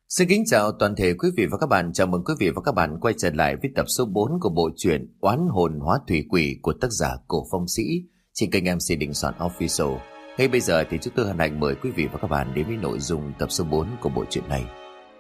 Xin kính chào toàn thể quý vị và các bạn. Chào mừng quý vị và các bạn quay trở lại với tập số 4 của bộ truyện Oán hồn hóa thủy quỷ của tác giả Cổ Phong Sĩ trên kênh MC Đình Soạn Official. Ngay bây giờ thì chúng tôi hân hạnh mời quý vị và các bạn đến với nội dung tập số 4 của bộ truyện này.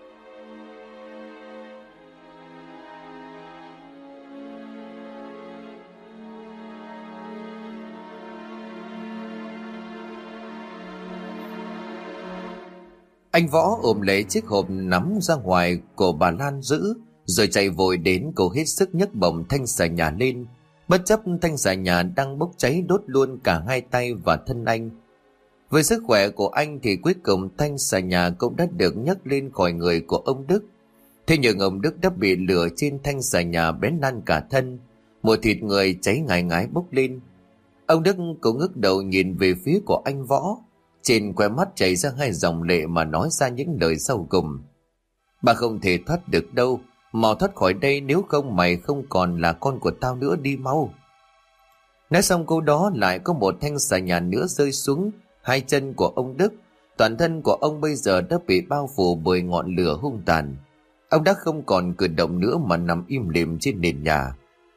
Anh Võ ôm lấy chiếc hộp nắm ra ngoài của bà Lan giữ, rồi chạy vội đến cô hết sức nhấc bổng thanh xà nhà lên. Bất chấp thanh xà nhà đang bốc cháy đốt luôn cả hai tay và thân anh. Với sức khỏe của anh thì cuối cùng thanh xà nhà cũng đã được nhấc lên khỏi người của ông Đức. Thế nhưng ông Đức đã bị lửa trên thanh xà nhà bén lan cả thân, mùi thịt người cháy ngái ngái bốc lên. Ông Đức cũng ngước đầu nhìn về phía của anh Võ. Trên khóe mắt chảy ra hai dòng lệ mà nói ra những lời sau cùng. Bà không thể thoát được đâu, mau thoát khỏi đây, nếu không mày không còn là con của tao nữa, đi mau. Nói xong câu đó lại có một thanh xà nhà nữa rơi xuống hai chân của ông Đức. Toàn thân của ông bây giờ đã bị bao phủ bởi ngọn lửa hung tàn. Ông đã không còn cử động nữa mà nằm im lìm trên nền nhà.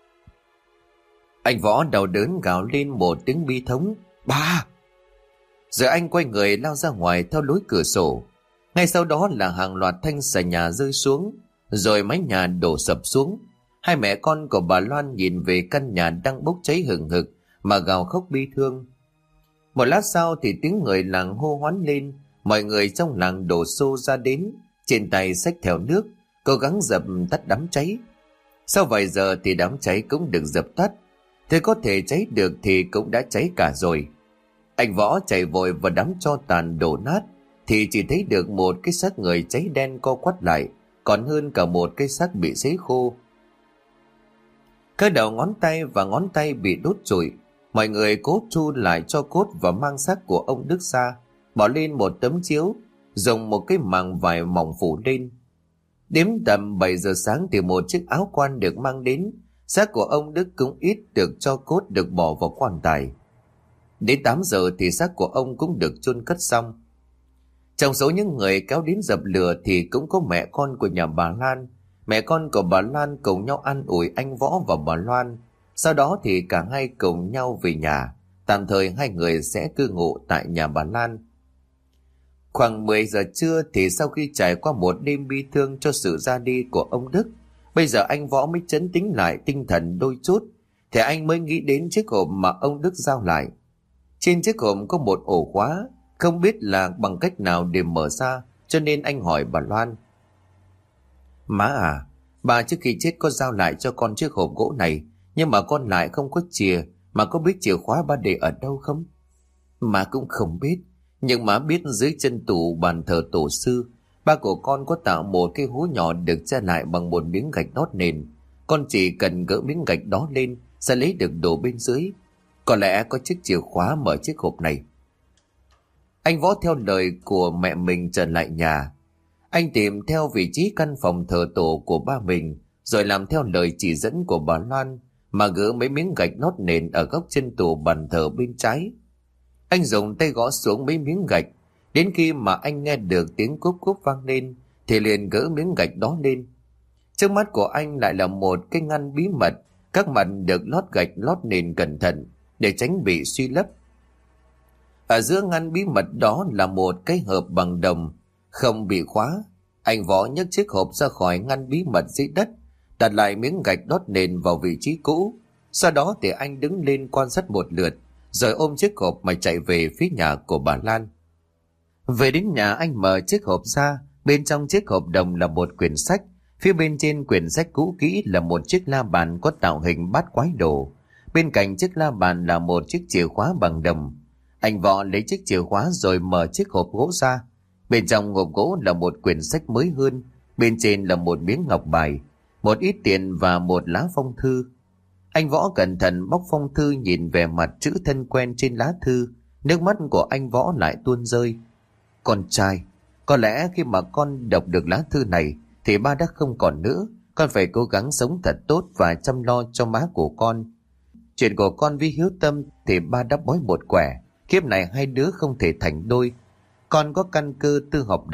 Anh Võ đau đớn gào lên một tiếng bi thống: "Ba!" Rồi anh quay người lao ra ngoài theo lối cửa sổ. Ngay sau đó là hàng loạt thanh xà nhà rơi xuống, rồi mái nhà đổ sập xuống. Hai mẹ con của bà Loan nhìn về căn nhà đang bốc cháy hừng hực mà gào khóc bi thương. Một lát sau thì tiếng người làng hô hoán lên. Mọi người trong làng đổ xô ra đến, trên tay xách theo nước, cố gắng dập tắt đám cháy. Sau vài giờ thì đám cháy cũng được dập tắt. Thế có thể cháy được thì cũng đã cháy cả rồi. Anh Võ chạy vội vào đám tro tàn đổ nát thì chỉ thấy được một cái xác người cháy đen co quắp lại, còn hơn cả một cái xác bị sấy khô. Cái đầu ngón tay và ngón tay bị đốt trụi. Mọi người cố chu lại cho cốt và mang xác của ông Đức ra, bỏ lên một tấm chiếu, dùng một cái màng vải mỏng phủ lên. Đến tầm 7 giờ sáng thì một chiếc áo quan được mang đến. Xác của ông Đức cũng ít được cho cốt được bỏ vào quan tài. Đến 8 giờ thì xác của ông cũng được chôn cất xong. Trong số những người kéo đến dập lửa thì cũng có mẹ con của nhà bà Lan. Mẹ con của bà Lan cùng nhau an ủi anh Võ và bà Loan. Sau đó thì cả hai cùng nhau về nhà. Tạm thời hai người sẽ cư ngụ tại nhà bà Lan. Khoảng 10 giờ trưa thì sau khi trải qua một đêm bi thương cho sự ra đi của ông Đức, bây giờ anh Võ mới trấn tĩnh lại tinh thần đôi chút, thì anh mới nghĩ đến chiếc hộp mà ông Đức giao lại. Trên chiếc hộp có một ổ khóa, không biết là bằng cách nào để mở ra, cho nên anh hỏi bà Loan: "Má à, bà trước khi chết có giao lại cho con chiếc hộp gỗ này, nhưng mà con lại không có chìa, mà có biết chìa khóa ba để ở đâu không?" "Má cũng không biết, nhưng má biết dưới chân tủ bàn thờ tổ sư, ba của con có tạo một cái hố nhỏ được che lại bằng một miếng gạch đót nền. Con chỉ cần gỡ miếng gạch đó lên sẽ lấy được đồ bên dưới. Có lẽ có chiếc chìa khóa mở chiếc hộp này." Anh Võ theo lời của mẹ mình trở lại nhà. Anh tìm theo vị trí căn phòng thờ tổ của ba mình, rồi làm theo lời chỉ dẫn của bà Loan mà gỡ mấy miếng gạch lót nền ở góc chân tủ bàn thờ bên trái. Anh dùng tay gõ xuống mấy miếng gạch, đến khi mà anh nghe được tiếng cúp cúp vang lên thì liền gỡ miếng gạch đó lên. Trước mắt của anh lại là một cái ngăn bí mật, các mặt được lót gạch lót nền cẩn thận để tránh bị suy lấp. Ở giữa ngăn bí mật đó là một cái hộp bằng đồng không bị khóa. Anh Võ nhấc chiếc hộp ra khỏi ngăn bí mật dưới đất, đặt lại miếng gạch đốt nền vào vị trí cũ. Sau đó thì anh đứng lên quan sát một lượt, rồi ôm chiếc hộp mà chạy về phía nhà của bà Lan. Về đến nhà, anh mở chiếc hộp ra. Bên trong chiếc hộp đồng là một quyển sách. Phía bên trên quyển sách cũ kỹ là một chiếc la bàn có tạo hình bát quái đồ. Bên cạnh chiếc la bàn là một chiếc chìa khóa bằng đồng. Anh Võ lấy chiếc chìa khóa rồi mở chiếc hộp gỗ ra. Bên trong hộp gỗ là một quyển sách mới hơn. Bên trên là một miếng ngọc bài, một ít tiền và một lá phong thư. Anh Võ cẩn thận bóc phong thư, nhìn về mặt chữ thân quen trên lá thư. Nước mắt của anh Võ lại tuôn rơi. Con trai, có lẽ khi mà con đọc được lá thư này thì ba đã không còn nữa. Con phải cố gắng sống thật tốt và chăm lo cho má của con. Chuyện của con với Hiếu Tâm thì ba đã bói một quẻ. Kiếp này hai đứa không thể thành đôi. Con có căn cơ tư học đạo,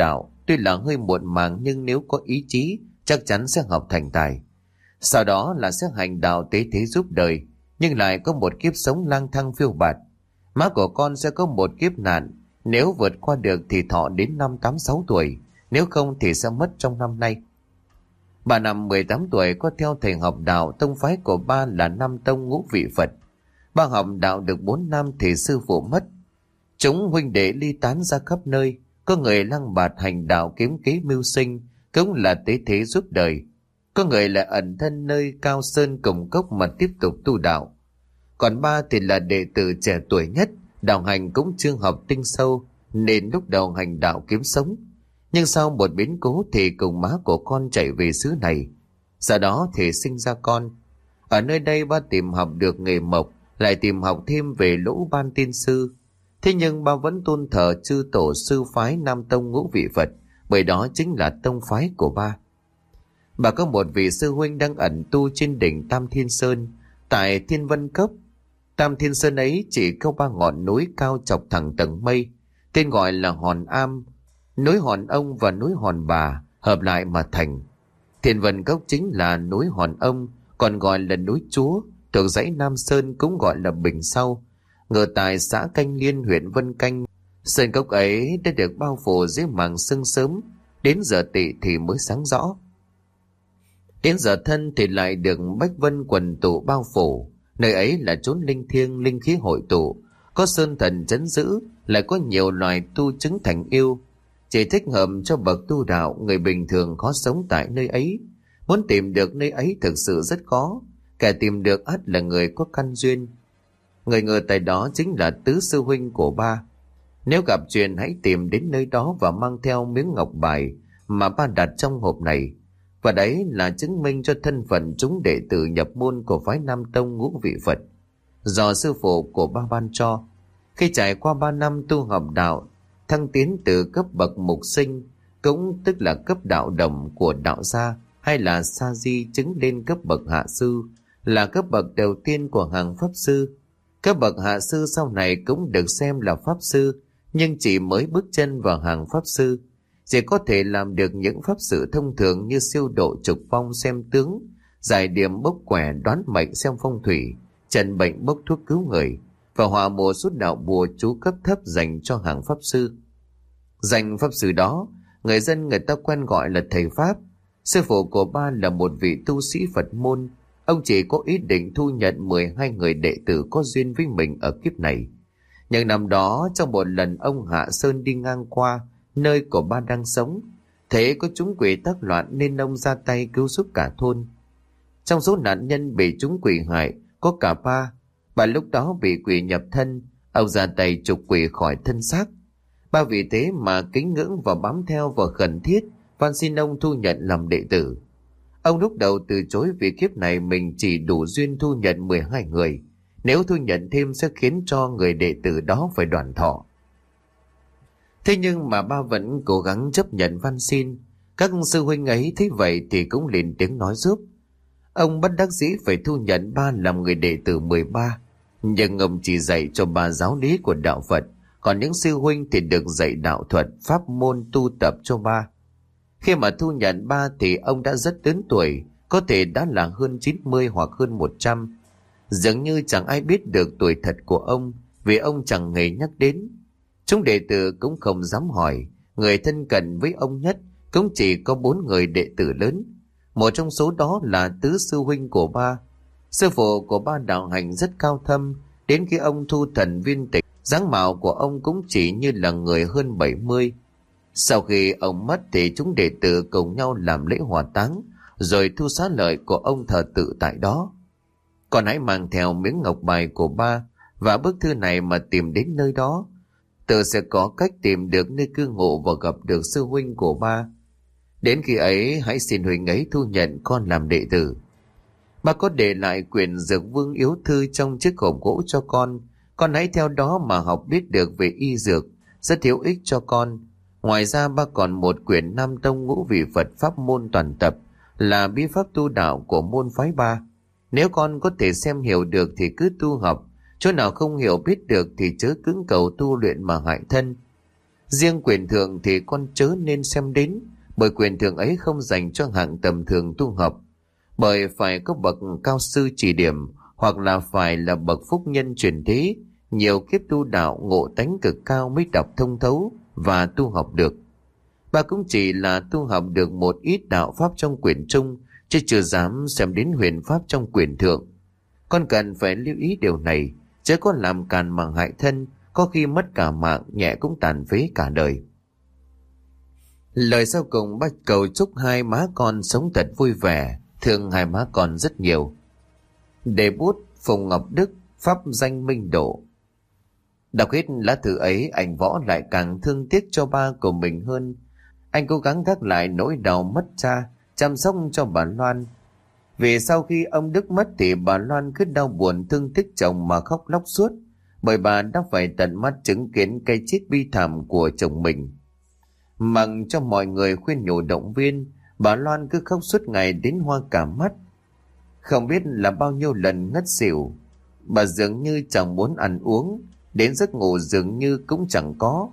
tuy là hơi muộn màng nhưng nếu có ý chí chắc chắn sẽ học thành tài. Sau đó là sẽ hành đạo tế thế giúp đời, nhưng lại có một kiếp sống lang thang phiêu bạt. Má của con sẽ có một kiếp nạn, nếu vượt qua được thì thọ đến năm 86 tuổi, nếu không thì sẽ mất trong năm nay. Bà năm 18 tuổi có theo thầy học đạo, tông phái của ba là Nam Tông Ngũ Vị Phật. Ba học đạo được 4 năm thì sư phụ mất. Chúng huynh đệ ly tán ra khắp nơi, có người lăng bạt hành đạo kiếm kế mưu sinh, cũng là tế thế giúp đời. Có người lại ẩn thân nơi cao sơn cùng cốc mà tiếp tục tu đạo. Còn ba thì là đệ tử trẻ tuổi nhất, đạo hành cũng chưa học tinh sâu, nên lúc đầu hành đạo kiếm sống. Nhưng sau một biến cố thì cùng má của con chạy về xứ này. Sau đó thì sinh ra con. Ở nơi đây ba tìm học được nghề mộc, lại tìm học thêm về Lỗ Ban Tiên Sư. Thế nhưng ba vẫn tôn thờ chư tổ sư phái Nam Tông Ngũ Vị Phật, bởi đó chính là tông phái của ba. Bà có một vị sư huynh đang ẩn tu trên đỉnh Tam Thiên Sơn, tại Thiên Vân Cốc. Tam Thiên Sơn ấy chỉ có 3 ngọn núi cao chọc thẳng tầng mây, tên gọi là Hòn Am, núi Hòn Ông và núi Hòn Bà hợp lại mà thành. Thiên Vân Cốc chính là núi Hòn Ông, còn gọi là núi Chúa, thuộc dãy Nam Sơn cũng gọi là Bình Sau, ngự tại xã Canh Liên, huyện Vân Canh. Sơn cốc ấy đã được bao phủ dưới màn sương sớm, đến giờ tỵ thì mới sáng rõ. Đến giờ thân thì lại được bách vân quần tụ bao phủ. Nơi ấy là chốn linh thiêng, linh khí hội tụ, có sơn thần trấn giữ, lại có nhiều loài tu chứng thành yêu. Chỉ thích hợp cho bậc tu đạo, người bình thường khó sống tại nơi ấy. Muốn tìm được nơi ấy thực sự rất khó, kẻ tìm được ắt là người có căn duyên. Người ngờ tại đó chính là tứ sư huynh của ba. Nếu gặp chuyện hãy tìm đến nơi đó và mang theo miếng ngọc bài mà ba đặt trong hộp này. Và đấy là chứng minh cho thân phận chúng đệ tử nhập môn của phái Nam Tông Ngũ Vị Phật, do sư phụ của ba ban cho. Khi trải qua 3 năm tu học đạo, thăng tiến từ cấp bậc mục sinh, cũng tức là cấp đạo đồng của đạo gia, hay là sa di, chứng lên cấp bậc hạ sư, là cấp bậc đầu tiên của hàng pháp sư. Cấp bậc hạ sư sau này cũng được xem là pháp sư, nhưng chỉ mới bước chân vào hàng pháp sư, chỉ có thể làm được những pháp sự thông thường như siêu độ trục phong xem tướng, giải điểm bốc quẻ đoán mệnh xem phong thủy, trần bệnh bốc thuốc cứu người, và họa bùa xuất đạo bùa chú cấp thấp dành cho hàng pháp sư. Danh pháp sư đó, người dân người ta quen gọi là thầy Pháp. Sư phụ của ba là một vị tu sĩ Phật môn. Ông chỉ có ý định thu nhận 12 người đệ tử có duyên với mình ở kiếp này. Nhưng năm đó, trong một lần ông hạ sơn đi ngang qua nơi của ba đang sống, thế có chúng quỷ tác loạn nên ông ra tay cứu giúp cả thôn. Trong số nạn nhân bị chúng quỷ hại có cả ba. Bà lúc đó bị quỷ nhập thân, ông ra tay trục quỷ khỏi thân xác. Ba vì thế mà kính ngưỡng và bám theo và khẩn thiết van xin ông thu nhận làm đệ tử. Ông lúc đầu từ chối vì kiếp này mình chỉ đủ duyên thu nhận 12 người. Nếu thu nhận thêm sẽ khiến cho người đệ tử đó phải đoàn thọ. Thế nhưng mà ba vẫn cố gắng chấp nhận van xin. Các sư huynh ấy thấy vậy thì cũng lên tiếng nói giúp. Ông bất đắc dĩ phải thu nhận ba làm người đệ tử 13. Nhưng ông chỉ dạy cho ba giáo lý của đạo Phật, còn những sư huynh thì được dạy đạo thuật, pháp môn tu tập cho ba. Khi mà thu nhận ba thì ông đã rất lớn tuổi, có thể đã là hơn 90 hoặc hơn 100. Dường như chẳng ai biết được tuổi thật của ông, vì ông chẳng hề nhắc đến. Chúng đệ tử cũng không dám hỏi, người thân cận với ông nhất cũng chỉ có 4 người đệ tử lớn. Một trong số đó là tứ sư huynh của ba. Sư phụ của ba đạo hành rất cao thâm, đến khi ông thu thần viên tịch, dáng mạo của ông cũng chỉ như là người hơn 70. Sau khi ông mất thì chúng đệ tử cùng nhau làm lễ hỏa táng, rồi thu xá lợi của ông thờ tự tại đó. Còn hãy mang theo miếng ngọc bài của ba và bức thư này mà tìm đến nơi đó. Tự sẽ có cách tìm được nơi cư ngụ và gặp được sư huynh của ba. Đến khi ấy hãy xin huynh ấy thu nhận con làm đệ tử. Ba có để lại quyển Dược Vương Yếu Thư trong chiếc hộp gỗ cho con. Con hãy theo đó mà học biết được về y dược, rất hữu ích cho con. Ngoài ra ba còn một quyển Nam Tông Ngũ Vị Phật pháp môn toàn tập, là bí pháp tu đạo của môn phái ba. Nếu con có thể xem hiểu được thì cứ tu học, chỗ nào không hiểu biết được thì chớ cứng cầu tu luyện mà hại thân. Riêng quyền thượng thì con chớ nên xem đến, bởi quyền thượng ấy không dành cho hạng tầm thường tu học, bởi phải có bậc cao sư chỉ điểm, hoặc là phải là bậc phúc nhân truyền thế, nhiều kiếp tu đạo ngộ tánh cực cao mới đọc thông thấu và tu học được. Bà cũng chỉ là tu học được một ít đạo pháp trong quyển trung, chứ chưa dám xem đến huyền pháp trong quyển thượng. Con cần phải lưu ý điều này, chớ có làm càn mà hại thân, có khi mất cả mạng, nhẹ cũng tàn phế cả đời. Lời sau cùng bác cầu chúc hai má con sống thật vui vẻ, thương hai má con rất nhiều. Để bút Phùng Ngọc Đức, pháp danh Minh Độ. Đọc hết lá thư ấy, anh Võ lại càng thương tiếc cho ba của mình hơn. Anh cố gắng gác lại nỗi đau mất cha, chăm sóc cho bà Loan. Vì sau khi ông Đức mất thì bà Loan cứ đau buồn thương tiếc chồng mà khóc lóc suốt, bởi bà đã phải tận mắt chứng kiến cái chết bi thảm của chồng mình. Mặc cho mọi người khuyên nhủ động viên, bà Loan cứ khóc suốt ngày đến hoa cả mắt. Không biết là bao nhiêu lần ngất xỉu, bà dường như chẳng muốn ăn uống, đến giấc ngủ dường như cũng chẳng có.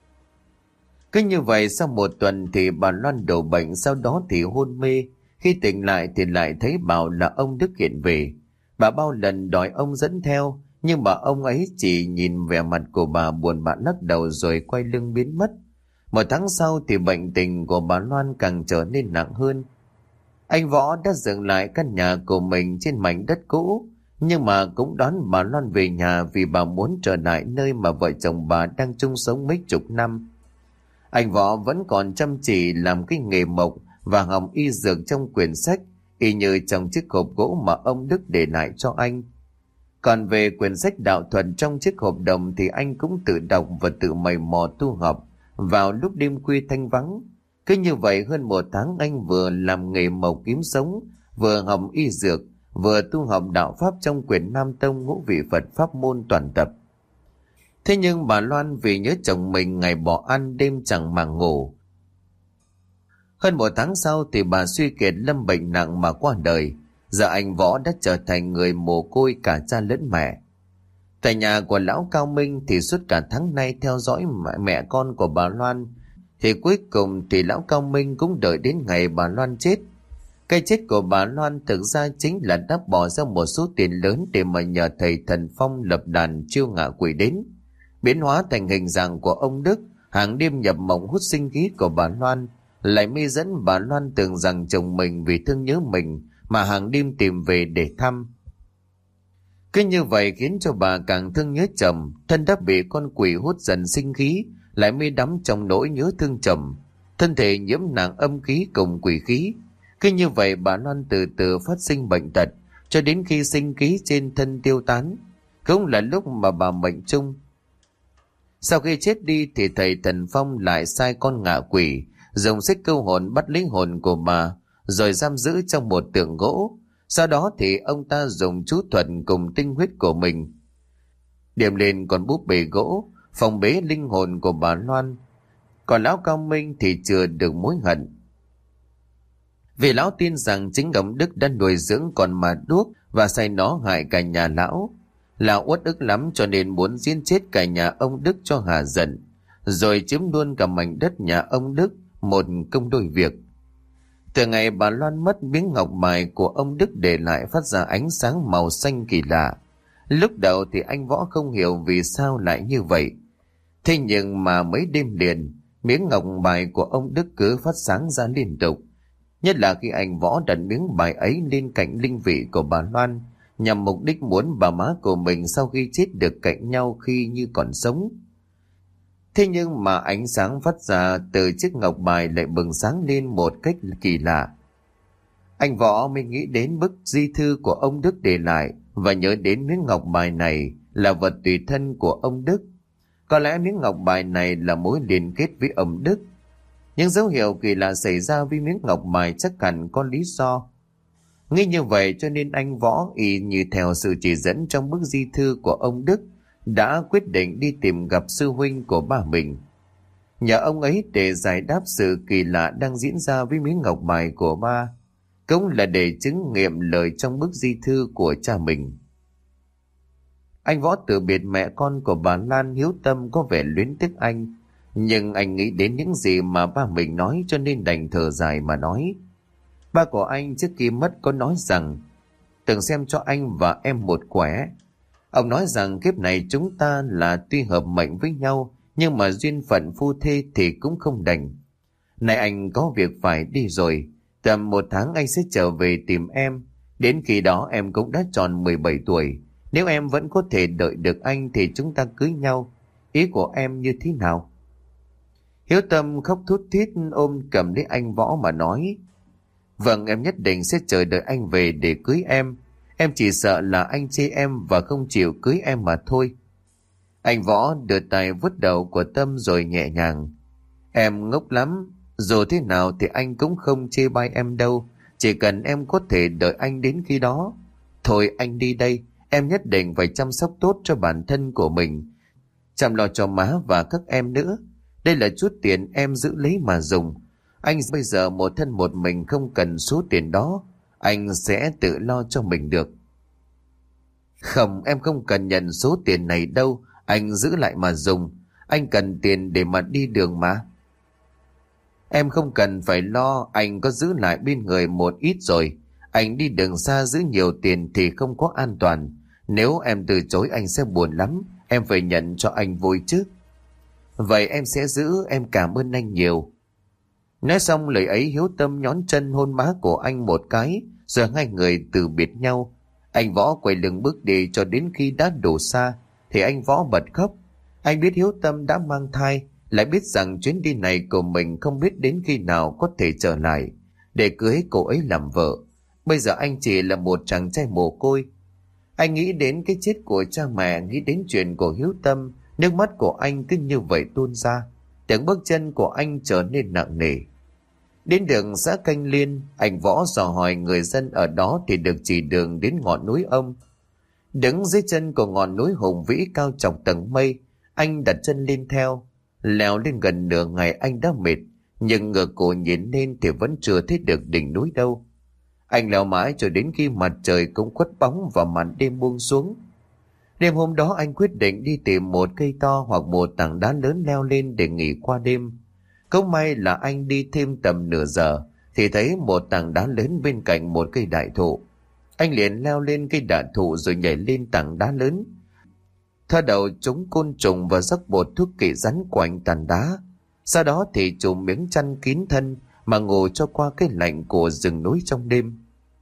Cứ như vậy sau một tuần thì bà Loan đổ bệnh, sau đó thì hôn mê. Khi tỉnh lại thì lại thấy bảo là ông Đức hiện về. Bà bao lần đòi ông dẫn theo, nhưng mà ông ấy chỉ nhìn vẻ mặt của bà buồn bã lắc đầu rồi quay lưng biến mất. Một tháng sau thì bệnh tình của bà Loan càng trở nên nặng hơn. Anh Võ đã dựng lại căn nhà của mình trên mảnh đất cũ, nhưng mà cũng đón bà Loan về nhà vì bà muốn trở lại nơi mà vợ chồng bà đang chung sống mấy chục năm. Anh Võ vẫn còn chăm chỉ làm cái nghề mộc và học y dược trong quyển sách, y như trong chiếc hộp gỗ mà ông Đức để lại cho anh. Còn về quyển sách đạo thuật trong chiếc hộp đồng thì anh cũng tự đọc và tự mày mò tu học vào lúc đêm khuya thanh vắng. Cứ như vậy hơn một tháng anh vừa làm nghề mộc kiếm sống, vừa học y dược, vừa tu học đạo pháp trong quyển Nam Tông Ngũ Vị Phật pháp môn toàn tập. Thế nhưng bà Loan vì nhớ chồng mình ngày bỏ ăn đêm chẳng màng ngủ. Hơn một tháng sau thì bà suy kiệt lâm bệnh nặng mà qua đời. Giờ anh Võ đã trở thành người mồ côi cả cha lẫn mẹ. Tại nhà của lão Cao Minh thì suốt cả tháng nay theo dõi mẹ con của bà Loan, thì cuối cùng thì lão Cao Minh cũng đợi đến ngày bà Loan chết. Cái chết của bà Loan thực ra chính là đã bỏ ra một số tiền lớn để mà nhờ thầy Thần Phong lập đàn chiêu ngạ quỷ đến, biến hóa thành hình dạng của ông Đức, hàng đêm nhập mộng hút sinh khí của bà Loan, lại mê dẫn bà Loan tưởng rằng chồng mình vì thương nhớ mình mà hàng đêm tìm về để thăm. Cứ như vậy khiến cho bà càng thương nhớ chồng, thân đã bị con quỷ hút dần sinh khí, lại mê đắm trong nỗi nhớ thương chồng, thân thể nhiễm nặng âm khí cùng quỷ khí. Cứ như vậy bà Loan từ từ phát sinh bệnh tật, cho đến khi sinh khí trên thân tiêu tán, cũng là lúc mà bà mệnh chung. Sau khi chết đi thì thầy Thần Phong lại sai con ngạ quỷ dùng xích câu hồn bắt lấy hồn của bà, rồi giam giữ trong một tượng gỗ. Sau đó thì ông ta dùng chú thuật cùng tinh huyết của mình điểm lên con búp bê gỗ, phòng bế linh hồn của bà Loan. Còn lão Cao Minh thì chưa được mối hận, vì lão tin rằng chính ông Đức đã nuôi dưỡng con mà đuốc và sai nó hại cả nhà lão. Lão uất ức lắm cho nên muốn giết chết cả nhà ông Đức cho hà giận, rồi chiếm luôn cả mảnh đất nhà ông Đức, một công đôi việc. Từ ngày bà Loan mất, miếng ngọc bài của ông Đức để lại phát ra ánh sáng màu xanh kỳ lạ. Lúc đầu thì anh Võ không hiểu vì sao lại như vậy. Thế nhưng mà mấy đêm liền, miếng ngọc bài của ông Đức cứ phát sáng ra liên tục. Nhất là khi anh Võ đặt miếng bài ấy lên cạnh linh vị của bà Loan, nhằm mục đích muốn bà má của mình sau khi chết được cạnh nhau khi như còn sống. Thế nhưng mà ánh sáng phát ra từ chiếc ngọc bài lại bừng sáng lên một cách kỳ lạ. Anh Võ mới nghĩ đến bức di thư của ông Đức để lại và nhớ đến miếng ngọc bài này là vật tùy thân của ông Đức. Có lẽ miếng ngọc bài này là mối liên kết với ông Đức. Những dấu hiệu kỳ lạ xảy ra với miếng ngọc bài chắc hẳn có lý do. Nghĩ như vậy cho nên anh Võ y như theo sự chỉ dẫn trong bức di thư của ông Đức đã quyết định đi tìm gặp sư huynh của ba mình, nhờ ông ấy để giải đáp sự kỳ lạ đang diễn ra với miếng ngọc bài của ba, cũng là để chứng nghiệm lời trong bức di thư của cha mình. Anh Võ từ biệt mẹ con của bà Lan hiếu tâm có vẻ luyến tiếc anh, Nhưng anh nghĩ đến những gì mà ba mình nói cho nên đành thở dài mà nói. Ba của anh trước khi mất có nói rằng từng xem cho anh và em một quẻ. Ông nói rằng kiếp này chúng ta là tuy hợp mệnh với nhau nhưng mà duyên phận phu thê thì cũng không đành. Này anh có việc phải đi rồi. Tầm 1 tháng anh sẽ trở về tìm em. Đến khi đó em cũng đã tròn 17 tuổi. Nếu em vẫn có thể đợi được anh thì chúng ta cưới nhau. Ý của em như thế nào? Hiếu Tâm khóc thút thít ôm cầm lấy anh Võ mà nói. Vâng, em nhất định sẽ chờ đợi anh về để cưới em. Em chỉ sợ là anh chê em và không chịu cưới em mà thôi. Anh Võ đưa tay vuốt đầu của Tâm rồi nhẹ nhàng. Em ngốc lắm. Dù thế nào thì anh cũng không chê bai em đâu. Chỉ cần em có thể đợi anh đến khi đó. Thôi anh đi đây. Em nhất định phải chăm sóc tốt cho bản thân của mình. Chăm lo cho má và các em nữa. Đây là chút tiền em giữ lấy mà dùng. Anh bây giờ một thân một mình không cần số tiền đó. Anh sẽ tự lo cho mình được. Không, em không cần nhận số tiền này đâu. Anh giữ lại mà dùng. Anh cần tiền để mà đi đường mà. Em không cần phải lo. Anh có giữ lại bên người một ít rồi. Anh đi đường xa giữ nhiều tiền thì không có an toàn. Nếu em từ chối anh sẽ buồn lắm. Em phải nhận cho anh vui chứ. Vậy em sẽ giữ. Em cảm ơn anh nhiều. Nói xong lời ấy, Hiếu Tâm nhón chân hôn má của anh một cái, rồi hai người từ biệt nhau. Anh Võ quay lưng bước đi cho đến khi đã đổ xa thì anh Võ bật khóc. Anh biết Hiếu Tâm đã mang thai, lại biết rằng chuyến đi này của mình không biết đến khi nào có thể trở lại để cưới cô ấy làm vợ. Bây giờ anh chỉ là một chàng trai mồ côi. Anh nghĩ đến cái chết của cha mẹ, nghĩ đến chuyện của Hiếu Tâm, nước mắt của anh cứ như vậy tuôn ra. Tiếng bước chân của anh trở nên nặng nề. Đến đường xã Canh Liên, anh Võ dò hỏi người dân ở đó thì được chỉ đường đến ngọn núi Ông. Đứng dưới chân của ngọn núi hùng vĩ cao chọc tầng mây, anh đặt chân lên theo. Leo lên gần nửa ngày anh đã mệt, nhưng ngửa cổ nhìn lên thì vẫn chưa thấy được đỉnh núi đâu. Anh leo mãi cho đến khi mặt trời cũng khuất bóng và màn đêm buông xuống. Đêm hôm đó anh quyết định đi tìm một cây to hoặc một tảng đá lớn leo lên để nghỉ qua đêm. Không may là anh đi thêm tầm nửa giờ thì thấy một tảng đá lớn bên cạnh một cây đại thụ. Anh liền leo lên cây đại thụ rồi nhảy lên tảng đá lớn. Thoa đầu chống côn trùng và rắc bột thuốc kỵ rắn quanh tảng đá. Sau đó thì trùm miếng chăn kín thân mà ngủ cho qua cái lạnh của rừng núi trong đêm.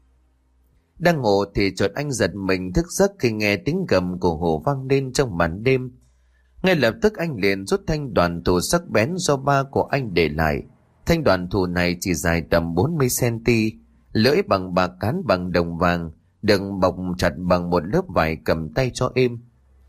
Đang ngủ thì chợt anh giật mình thức giấc khi nghe tiếng gầm của hổ vang lên trong màn đêm. Ngay lập tức anh liền rút thanh đoàn thù sắc bén do ba của anh để lại. Thanh đoàn thù này chỉ dài tầm 40cm, lưỡi bằng bạc cán bằng đồng vàng, được bọc chặt bằng một lớp vải cầm tay cho êm.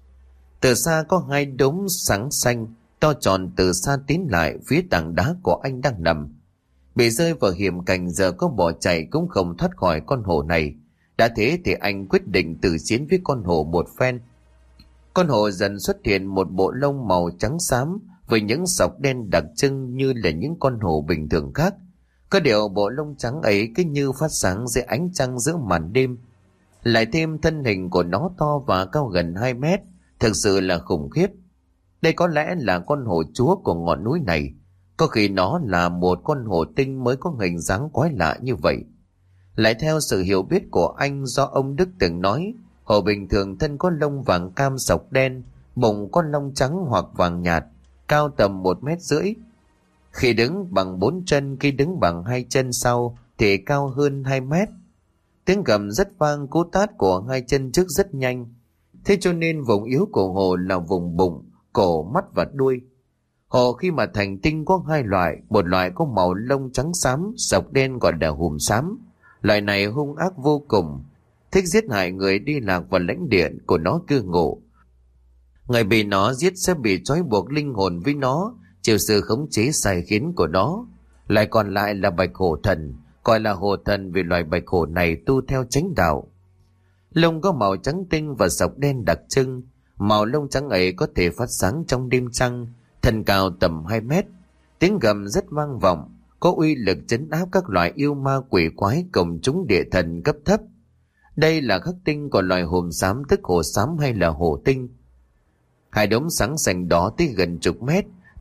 Từ xa có hai đốm sáng xanh to tròn từ xa tiến lại phía tảng đá của anh đang nằm. Bị rơi vào hiểm cảnh giờ có bỏ chạy cũng không thoát khỏi con hổ này. Đã thế thì anh quyết định tự chiến với con hổ một phen. Con hổ dần xuất hiện một bộ lông màu trắng xám với những sọc đen đặc trưng như là những con hổ bình thường khác. Có điều bộ lông trắng ấy cứ như phát sáng dưới ánh trăng giữa màn đêm. Lại thêm thân hình của nó to và cao gần 2 mét, thực sự là khủng khiếp. Đây có lẽ là con hổ chúa của ngọn núi này. Có khi nó là một con hổ tinh mới có hình dáng quái lạ như vậy. Lại theo sự hiểu biết của anh do ông Đức từng nói, hổ bình thường thân có lông vàng cam sọc đen, bụng có lông trắng hoặc vàng nhạt, cao tầm 1,5 mét. Khi đứng bằng 4 chân, khi đứng bằng 2 chân sau thì cao hơn 2 mét. Tiếng gầm rất vang, cú tát của 2 chân trước rất nhanh. Thế cho nên vùng yếu của hổ là vùng bụng, cổ, mắt và đuôi. Hổ khi mà thành tinh có 2 loại, một loại có màu lông trắng xám, sọc đen gọi là hùm xám. Loại này hung ác vô cùng, thích giết hại người đi lạc vào lãnh địa của nó cư ngụ. Người bị nó giết sẽ bị trói buộc linh hồn với nó, chịu sự khống chế sai khiến của nó. Lại còn lại là bạch hổ thần, gọi là hổ thần vì loài bạch hổ này tu theo chánh đạo. Lông có màu trắng tinh và sọc đen đặc trưng. Màu lông trắng ấy có thể phát sáng trong đêm trăng, thân cao tầm 2 mét. Tiếng gầm rất vang vọng, có uy lực trấn áp các loại yêu ma quỷ quái cùng chúng địa thần cấp thấp. Đây là khắc tinh của loài hồn xám, tức hổ xám hay là hổ tinh. Hai đốm sáng xanh đó tới gần chục mét,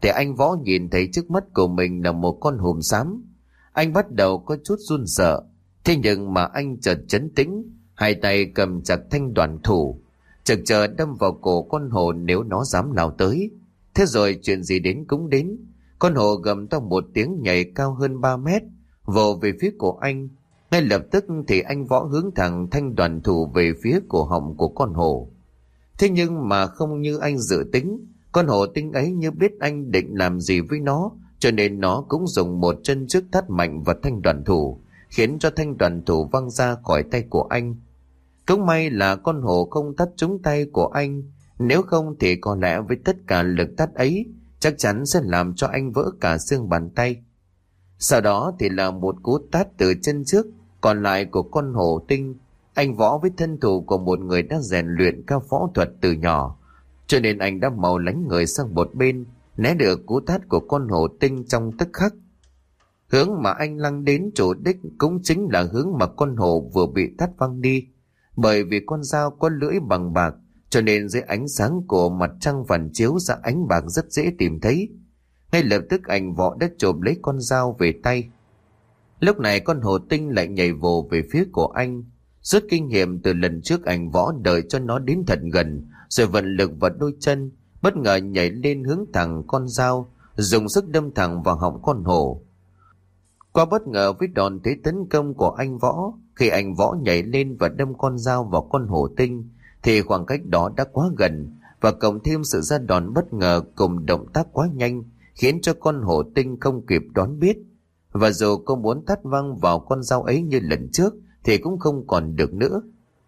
thì anh Võ nhìn thấy trước mắt của mình là một con hùm xám. Anh bắt đầu có chút run sợ, thế nhưng mà anh chợt trấn tĩnh, hai tay cầm chặt thanh đoàn thủ, chực chờ đâm vào cổ con hổ nếu nó dám lao tới. Thế rồi chuyện gì đến cũng đến, con hổ gầm to một tiếng nhảy cao hơn 3 mét, vồ về phía của anh. Ngay lập tức thì anh Võ hướng thẳng thanh đoàn thủ về phía cổ họng của con hổ. Thế nhưng mà không như anh dự tính, con hổ tinh ấy như biết anh định làm gì với nó, cho nên nó cũng dùng một chân trước tát mạnh vào thanh đoàn thủ, khiến cho thanh đoàn thủ văng ra khỏi tay của anh. Cũng may là con hổ không tát trúng tay của anh, nếu không thì có lẽ với tất cả lực tát ấy chắc chắn sẽ làm cho anh vỡ cả xương bàn tay. Sau đó thì là một cú tát từ chân trước còn lại của con hổ tinh. Anh Võ với thân thủ của một người đã rèn luyện các võ thuật từ nhỏ, cho nên anh đã mau lánh người sang một bên, né được cú tát của con hổ tinh trong tức khắc. Hướng mà anh lăn đến chủ đích cũng chính là hướng mà con hổ vừa bị tát văng đi. Bởi vì con dao có lưỡi bằng bạc, cho nên dưới ánh sáng của mặt trăng phản chiếu ra ánh bạc rất dễ tìm thấy. Ngay lập tức anh Võ đã chộp lấy con dao về tay. Lúc này con hổ tinh lại nhảy vồ về phía của anh. Rút kinh nghiệm từ lần trước, anh Võ đợi cho nó đến thật gần rồi vận lực vào đôi chân, bất ngờ nhảy lên hướng thẳng con dao, dùng sức đâm thẳng vào họng con hổ. Qua bất ngờ với đòn thế tấn công của anh Võ, khi anh Võ nhảy lên và đâm con dao vào con hổ tinh thì khoảng cách đó đã quá gần, và cộng thêm sự ra đòn bất ngờ cùng động tác quá nhanh khiến cho con hổ tinh không kịp đoán biết. Và dù cô muốn tát văng vào con dao ấy như lần trước thì cũng không còn được nữa.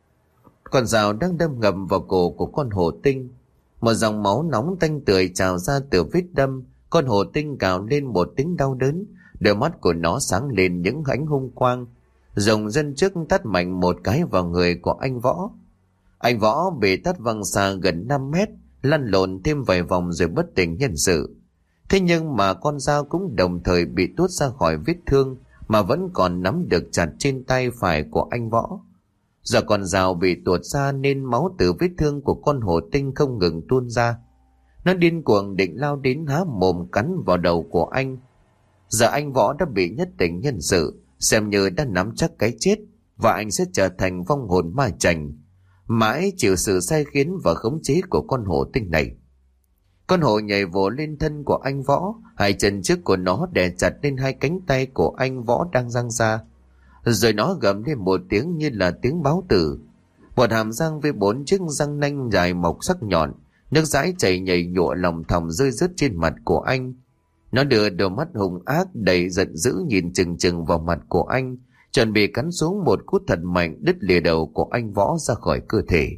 Con dao đang đâm ngầm vào cổ của con hổ tinh. Một dòng máu nóng tanh tưởi trào ra từ vết đâm. Con hổ tinh gào lên một tiếng đau đớn, đôi mắt của nó sáng lên những ánh hung quang, dùng chân trước tát mạnh một cái vào người của anh Võ. Anh Võ bị tát văng xa gần 5 mét, lăn lộn thêm vài vòng rồi bất tỉnh nhân sự. Thế nhưng mà con dao cũng đồng thời bị tuốt ra khỏi vết thương mà vẫn còn nắm được chặt trên tay phải của anh Võ. Do con dao bị tuột ra nên máu từ vết thương của con hổ tinh không ngừng tuôn ra. Nó điên cuồng định lao đến há mồm cắn vào đầu của anh. Giờ anh Võ đã bị nhất tỉnh nhân sự, xem như đã nắm chắc cái chết, và anh sẽ trở thành vong hồn ma chành, mãi chịu sự sai khiến và khống chế của con hổ tinh này. Con hổ nhảy vồ lên thân của anh Võ, hai chân trước của nó đè chặt lên hai cánh tay của anh Võ đang giang ra. Rồi nó gầm lên một tiếng như là tiếng báo tử. Một hàm răng với 4 chiếc răng nanh dài mọc sắc nhọn, nước dãi chảy nhảy nhụa lòng thòng rơi rớt trên mặt của anh. Nó đưa đôi mắt hung ác đầy giận dữ nhìn chừng chừng vào mặt của anh, chuẩn bị cắn xuống một cú thật mạnh đứt lìa đầu của anh Võ ra khỏi cơ thể.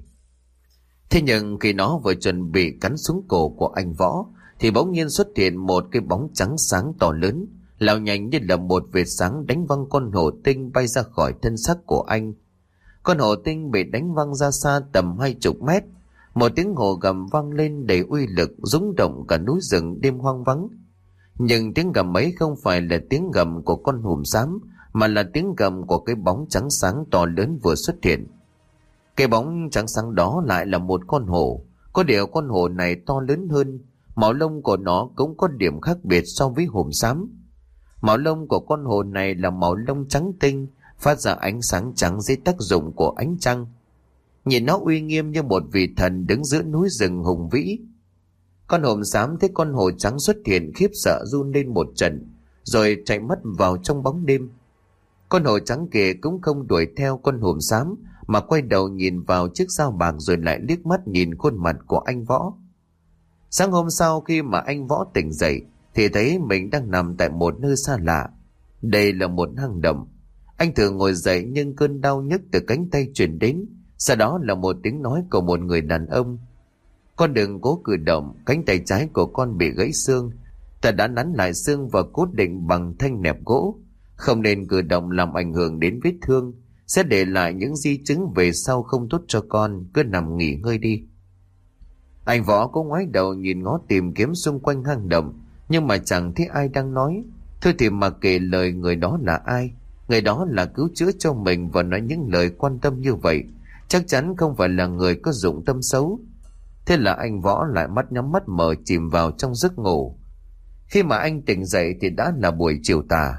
Thế nhưng khi nó vừa chuẩn bị cắn xuống cổ của anh Võ thì bỗng nhiên xuất hiện một cái bóng trắng sáng to lớn, lao nhanh như là một vệt sáng đánh văng con hổ tinh bay ra khỏi thân xác của anh. Con hổ tinh bị đánh văng ra xa tầm 20 mét. Một tiếng hổ gầm vang lên đầy uy lực, rung động cả núi rừng đêm hoang vắng. Nhưng tiếng gầm ấy không phải là tiếng gầm của con hùm xám, mà là tiếng gầm của cái bóng trắng sáng to lớn vừa xuất hiện. Cái bóng trắng sáng đó lại là một con hổ. Có điều con hổ này to lớn hơn, màu lông của nó cũng có điểm khác biệt so với hùm xám. Màu lông của con hổ này là màu lông trắng tinh, phát ra ánh sáng trắng dưới tác dụng của ánh trăng. Nhìn nó uy nghiêm như một vị thần đứng giữa núi rừng hùng vĩ. Con hùm xám thấy con hổ trắng xuất hiện khiếp sợ run lên một trận, rồi chạy mất vào trong bóng đêm. Con hổ trắng kia cũng không đuổi theo con hùm xám, mà quay đầu nhìn vào chiếc dao bạc rồi lại liếc mắt nhìn khuôn mặt của anh Võ. Sáng hôm sau khi mà anh Võ tỉnh dậy thì thấy mình đang nằm tại một nơi xa lạ. Đây là một hang động. Anh thử ngồi dậy nhưng cơn đau nhức từ cánh tay truyền đến, sau đó là một tiếng nói của một người đàn ông. Con đừng cố cử động, cánh tay trái của con bị gãy xương. Ta đã nắn lại xương và cốt định bằng thanh nẹp gỗ. Không nên cử động làm ảnh hưởng đến vết thương, sẽ để lại những di chứng về sau không tốt cho con, cứ nằm nghỉ ngơi đi. Anh Võ cũng ngoái đầu nhìn ngó tìm kiếm xung quanh hang động, nhưng mà chẳng thấy ai đang nói. Thôi thì mặc kệ lời người đó là ai, người đó là cứu chữa cho mình và nói những lời quan tâm như vậy, chắc chắn không phải là người có dụng tâm xấu. Thế là anh Võ lại mắt nhắm mắt mở chìm vào trong giấc ngủ. Khi mà anh tỉnh dậy thì đã là buổi chiều tà.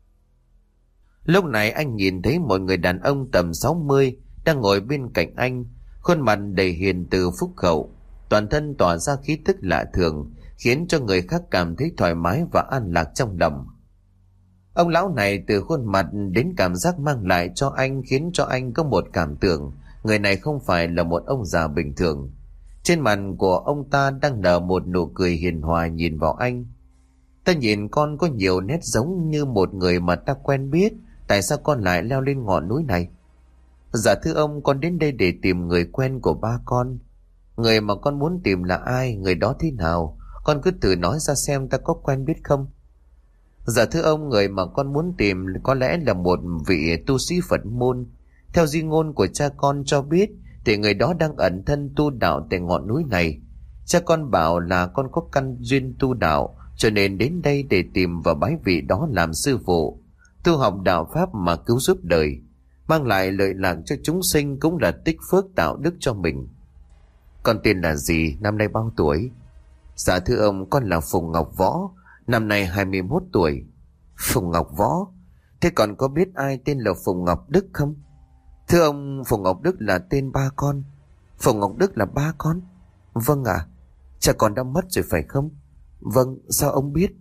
Lúc này anh nhìn thấy một người đàn ông tầm 60 đang ngồi bên cạnh anh, khuôn mặt đầy hiền từ phúc hậu, toàn thân tỏa ra khí tức lạ thường, khiến cho người khác cảm thấy thoải mái và an lạc trong lòng. Ông lão này từ khuôn mặt đến cảm giác mang lại cho anh khiến cho anh có một cảm tưởng người này không phải là một ông già bình thường. Trên mặt của ông ta đang nở một nụ cười hiền hòa nhìn vào anh. Ta nhìn con có nhiều nét giống như một người mà ta quen biết, tại sao con lại leo lên ngọn núi này? Dạ thưa ông, con đến đây để tìm người quen của ba con. Người mà con muốn tìm là ai, người đó thế nào? Con cứ thử nói ra xem ta có quen biết không? Dạ thưa ông, người mà con muốn tìm có lẽ là một vị tu sĩ Phật môn. Theo di ngôn của cha con cho biết thì người đó đang ẩn thân tu đạo tại ngọn núi này. Cha con bảo là con có căn duyên tu đạo, cho nên đến đây để tìm và bái vị đó làm sư phụ, tu học đạo pháp mà cứu giúp đời, mang lại lợi lạc cho chúng sinh, cũng là tích phước tạo đức cho mình. Con tên là gì, năm nay bao tuổi? Dạ thưa ông, con là Phùng Ngọc Võ, năm nay 21 tuổi. Phùng Ngọc Võ? Thế còn có biết ai tên là Phùng Ngọc Đức không? Thưa ông, Phùng Ngọc Đức là tên ba con. Phùng Ngọc Đức là ba con? Vâng ạ. Cha con đã mất rồi phải không? Vâng, sao ông biết?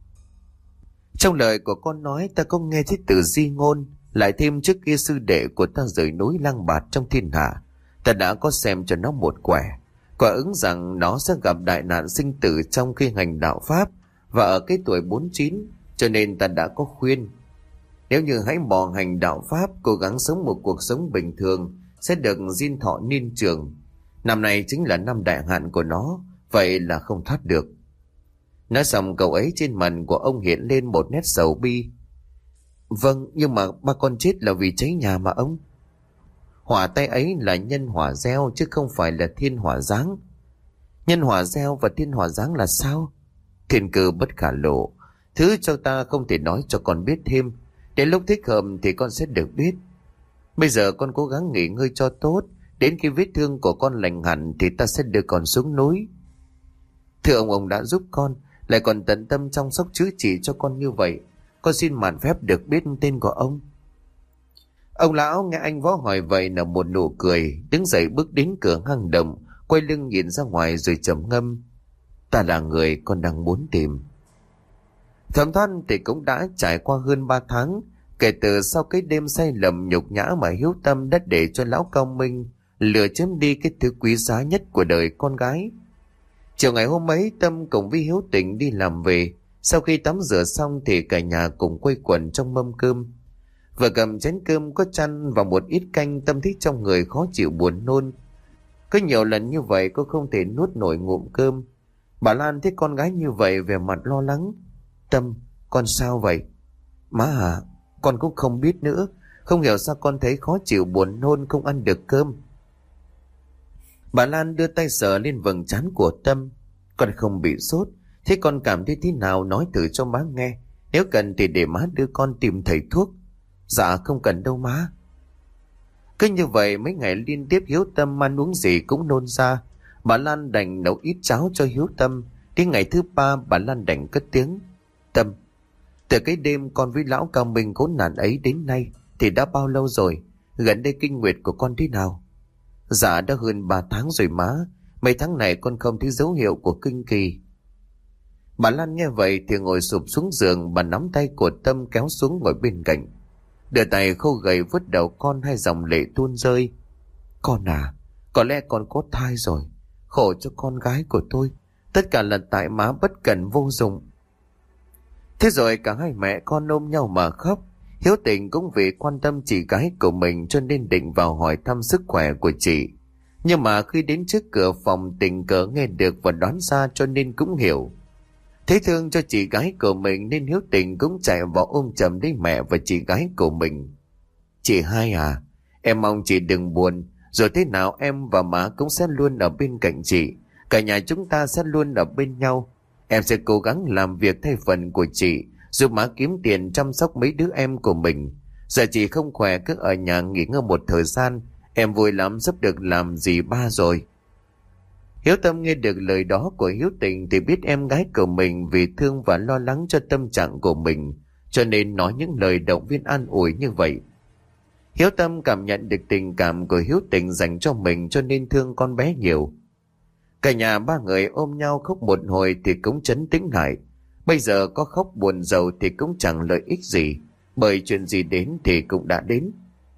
Trong lời của con nói ta có nghe thấy từ di ngôn, lại thêm trước kia sư đệ của ta rời núi lang bạt trong thiên hạ, ta đã có xem cho nó một quẻ, quả ứng rằng nó sẽ gặp đại nạn sinh tử trong khi hành đạo pháp và ở cái tuổi 49, cho nên ta đã có khuyên. Nếu như hãy bỏ hành đạo pháp, cố gắng sống một cuộc sống bình thường, sẽ được diên thọ niên trường. Năm nay chính là năm đại hạn của nó, vậy là không thoát được. Nói xong câu ấy, trên mặt của ông hiện lên một nét sầu bi. Vâng, nhưng mà ba con chết là vì cháy nhà mà ông. Hỏa tay ấy là nhân hỏa gieo chứ không phải là thiên hỏa giáng. Nhân hỏa gieo và thiên hỏa giáng là sao? Thiên cơ bất khả lộ, thứ cho ta không thể nói cho con biết thêm. Đến lúc thích hợp thì con sẽ được biết. Bây giờ con cố gắng nghỉ ngơi cho tốt, đến khi vết thương của con lành hẳn thì ta sẽ đưa con xuống núi. Thưa ông đã giúp con, lại còn tận tâm chăm sóc chữa trị cho con như vậy, con xin mạn phép được biết tên của ông. Ông lão nghe anh Võ hỏi vậy nở một nụ cười, đứng dậy bước đến cửa hang động, quay lưng nhìn ra ngoài rồi trầm ngâm. Ta là người con đang muốn tìm. Thẩm Thoan thì cũng đã trải qua hơn 3 tháng kể từ sau cái đêm sai lầm nhục nhã mà Hiếu Tâm đã để cho lão Cao Minh lừa chiếm đi cái thứ quý giá nhất của đời con gái. Chiều ngày hôm ấy, Tâm cùng với Hiếu Tịnh đi làm về. Sau khi tắm rửa xong thì cả nhà cùng quây quần trong mâm cơm. Vừa cầm chén cơm có chăn và một ít canh, Tâm thích trong người khó chịu buồn nôn. Có nhiều lần như vậy cô không thể nuốt nổi ngụm cơm. Bà Lan thấy con gái như vậy vẻ mặt lo lắng. Tâm, con sao vậy? Má à, con cũng không biết nữa. Không hiểu sao con thấy khó chịu buồn nôn, không ăn được cơm. Bà Lan đưa tay sờ lên vầng trán của Tâm. Con không bị sốt. Thế con cảm thấy thế nào nói thử cho má nghe. Nếu cần thì để má đưa con tìm thầy thuốc. Dạ không cần đâu má. Cứ như vậy mấy ngày liên tiếp Hiếu Tâm ăn uống gì cũng nôn ra. Bà Lan đành nấu ít cháo cho Hiếu Tâm. Đến ngày thứ 3 bà Lan đành cất tiếng. Tâm, từ cái đêm con với lão Cao Minh khốn nạn ấy đến nay thì đã bao lâu rồi? Gần đây kinh nguyệt của con thế nào? Dạ đã hơn 3 tháng rồi má. Mấy tháng này con không thấy dấu hiệu của kinh kỳ. Bà Lan nghe vậy thì ngồi sụp xuống giường, bà nắm tay của Tâm kéo xuống ngồi bên cạnh. Đưa tay khô gầy vuốt đầu con, hai dòng lệ tuôn rơi. Con à, có lẽ con có thai rồi. Khổ cho con gái của tôi. Tất cả là tại má bất cẩn vô dụng. Thế rồi cả hai mẹ con ôm nhau mà khóc. Hiếu Tịnh cũng vì quan tâm chị gái của mình cho nên định vào hỏi thăm sức khỏe của chị. Nhưng mà khi đến trước cửa phòng tình cờ nghe được và đoán ra cho nên cũng hiểu. Thấy thương cho chị gái của mình nên Hiếu Tịnh cũng chạy vào ôm chầm lấy mẹ và chị gái của mình. Chị hai à, em mong chị đừng buồn, rồi thế nào em và má cũng sẽ luôn ở bên cạnh chị. Cả nhà chúng ta sẽ luôn ở bên nhau. Em sẽ cố gắng làm việc thay phần của chị, giúp má kiếm tiền chăm sóc mấy đứa em của mình. Giờ chị không khỏe cứ ở nhà nghỉ ngơi một thời gian. Em vui lắm sắp được làm dì ba rồi. Hiếu Tâm nghe được lời đó của Hiếu Tình thì biết em gái của mình vì thương và lo lắng cho tâm trạng của mình, cho nên nói những lời động viên an ủi như vậy. Hiếu Tâm cảm nhận được tình cảm của Hiếu Tình dành cho mình cho nên thương con bé nhiều. Cả nhà ba người ôm nhau khóc một hồi thì cũng trấn tĩnh lại. Bây giờ có khóc buồn rầu thì cũng chẳng lợi ích gì, bởi chuyện gì đến thì cũng đã đến.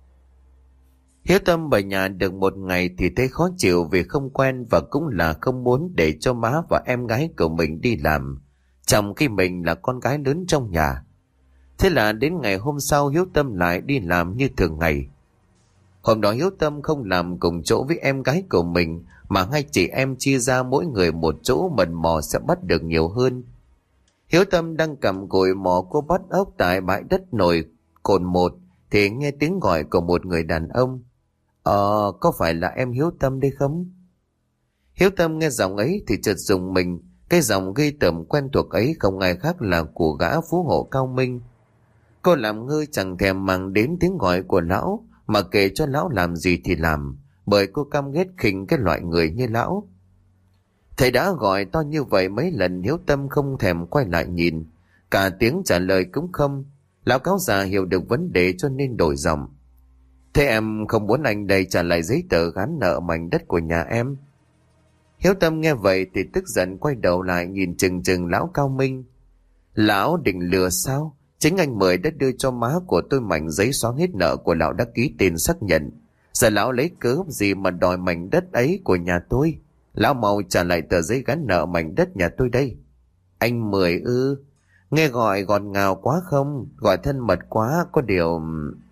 Hiếu Tâm về nhà được một ngày thì thấy khó chịu vì không quen và cũng là không muốn để cho má và em gái của mình đi làm, trong khi mình là con gái lớn trong nhà. Thế là đến ngày hôm sau Hiếu Tâm lại đi làm như thường ngày. Hôm đó Hiếu Tâm không làm cùng chỗ với em gái của mình, mà hai chị em chia ra mỗi người một chỗ mần mò sẽ bắt được nhiều hơn. Hiếu Tâm đang cầm cùi mò cô bắt ốc tại bãi đất nổi cồn 1 thì nghe tiếng gọi của một người đàn ông. Có phải là em Hiếu Tâm đây không? Hiếu Tâm nghe giọng ấy thì chợt rùng mình. Cái giọng gây tởm quen thuộc ấy không ai khác là của gã phú hộ Cao Minh. Cô làm ngơ chẳng thèm mang đến tiếng gọi của lão, mà kệ cho lão làm gì thì làm, bởi cô căm ghét khinh cái loại người như lão. Thầy đã gọi to như vậy mấy lần Hiếu Tâm không thèm quay lại nhìn, cả tiếng trả lời cũng không. Lão cáo già hiểu được vấn đề cho nên đổi giọng. Thế em không muốn anh đây trả lại giấy tờ gán nợ mảnh đất của nhà em? Hiếu Tâm nghe vậy thì tức giận quay đầu lại nhìn chừng chừng lão Cao Minh. Lão định lừa sao? Chính anh Mười đã đưa cho má của tôi mảnh giấy xóa hết nợ của lão đã ký tên xác nhận. Giờ lão lấy cớ gì mà đòi mảnh đất ấy của nhà tôi? Lão mau trả lại tờ giấy gắn nợ mảnh đất nhà tôi đây. Anh Mười ư? Nghe gọi ngọt ngào quá không? Gọi thân mật quá, có điều...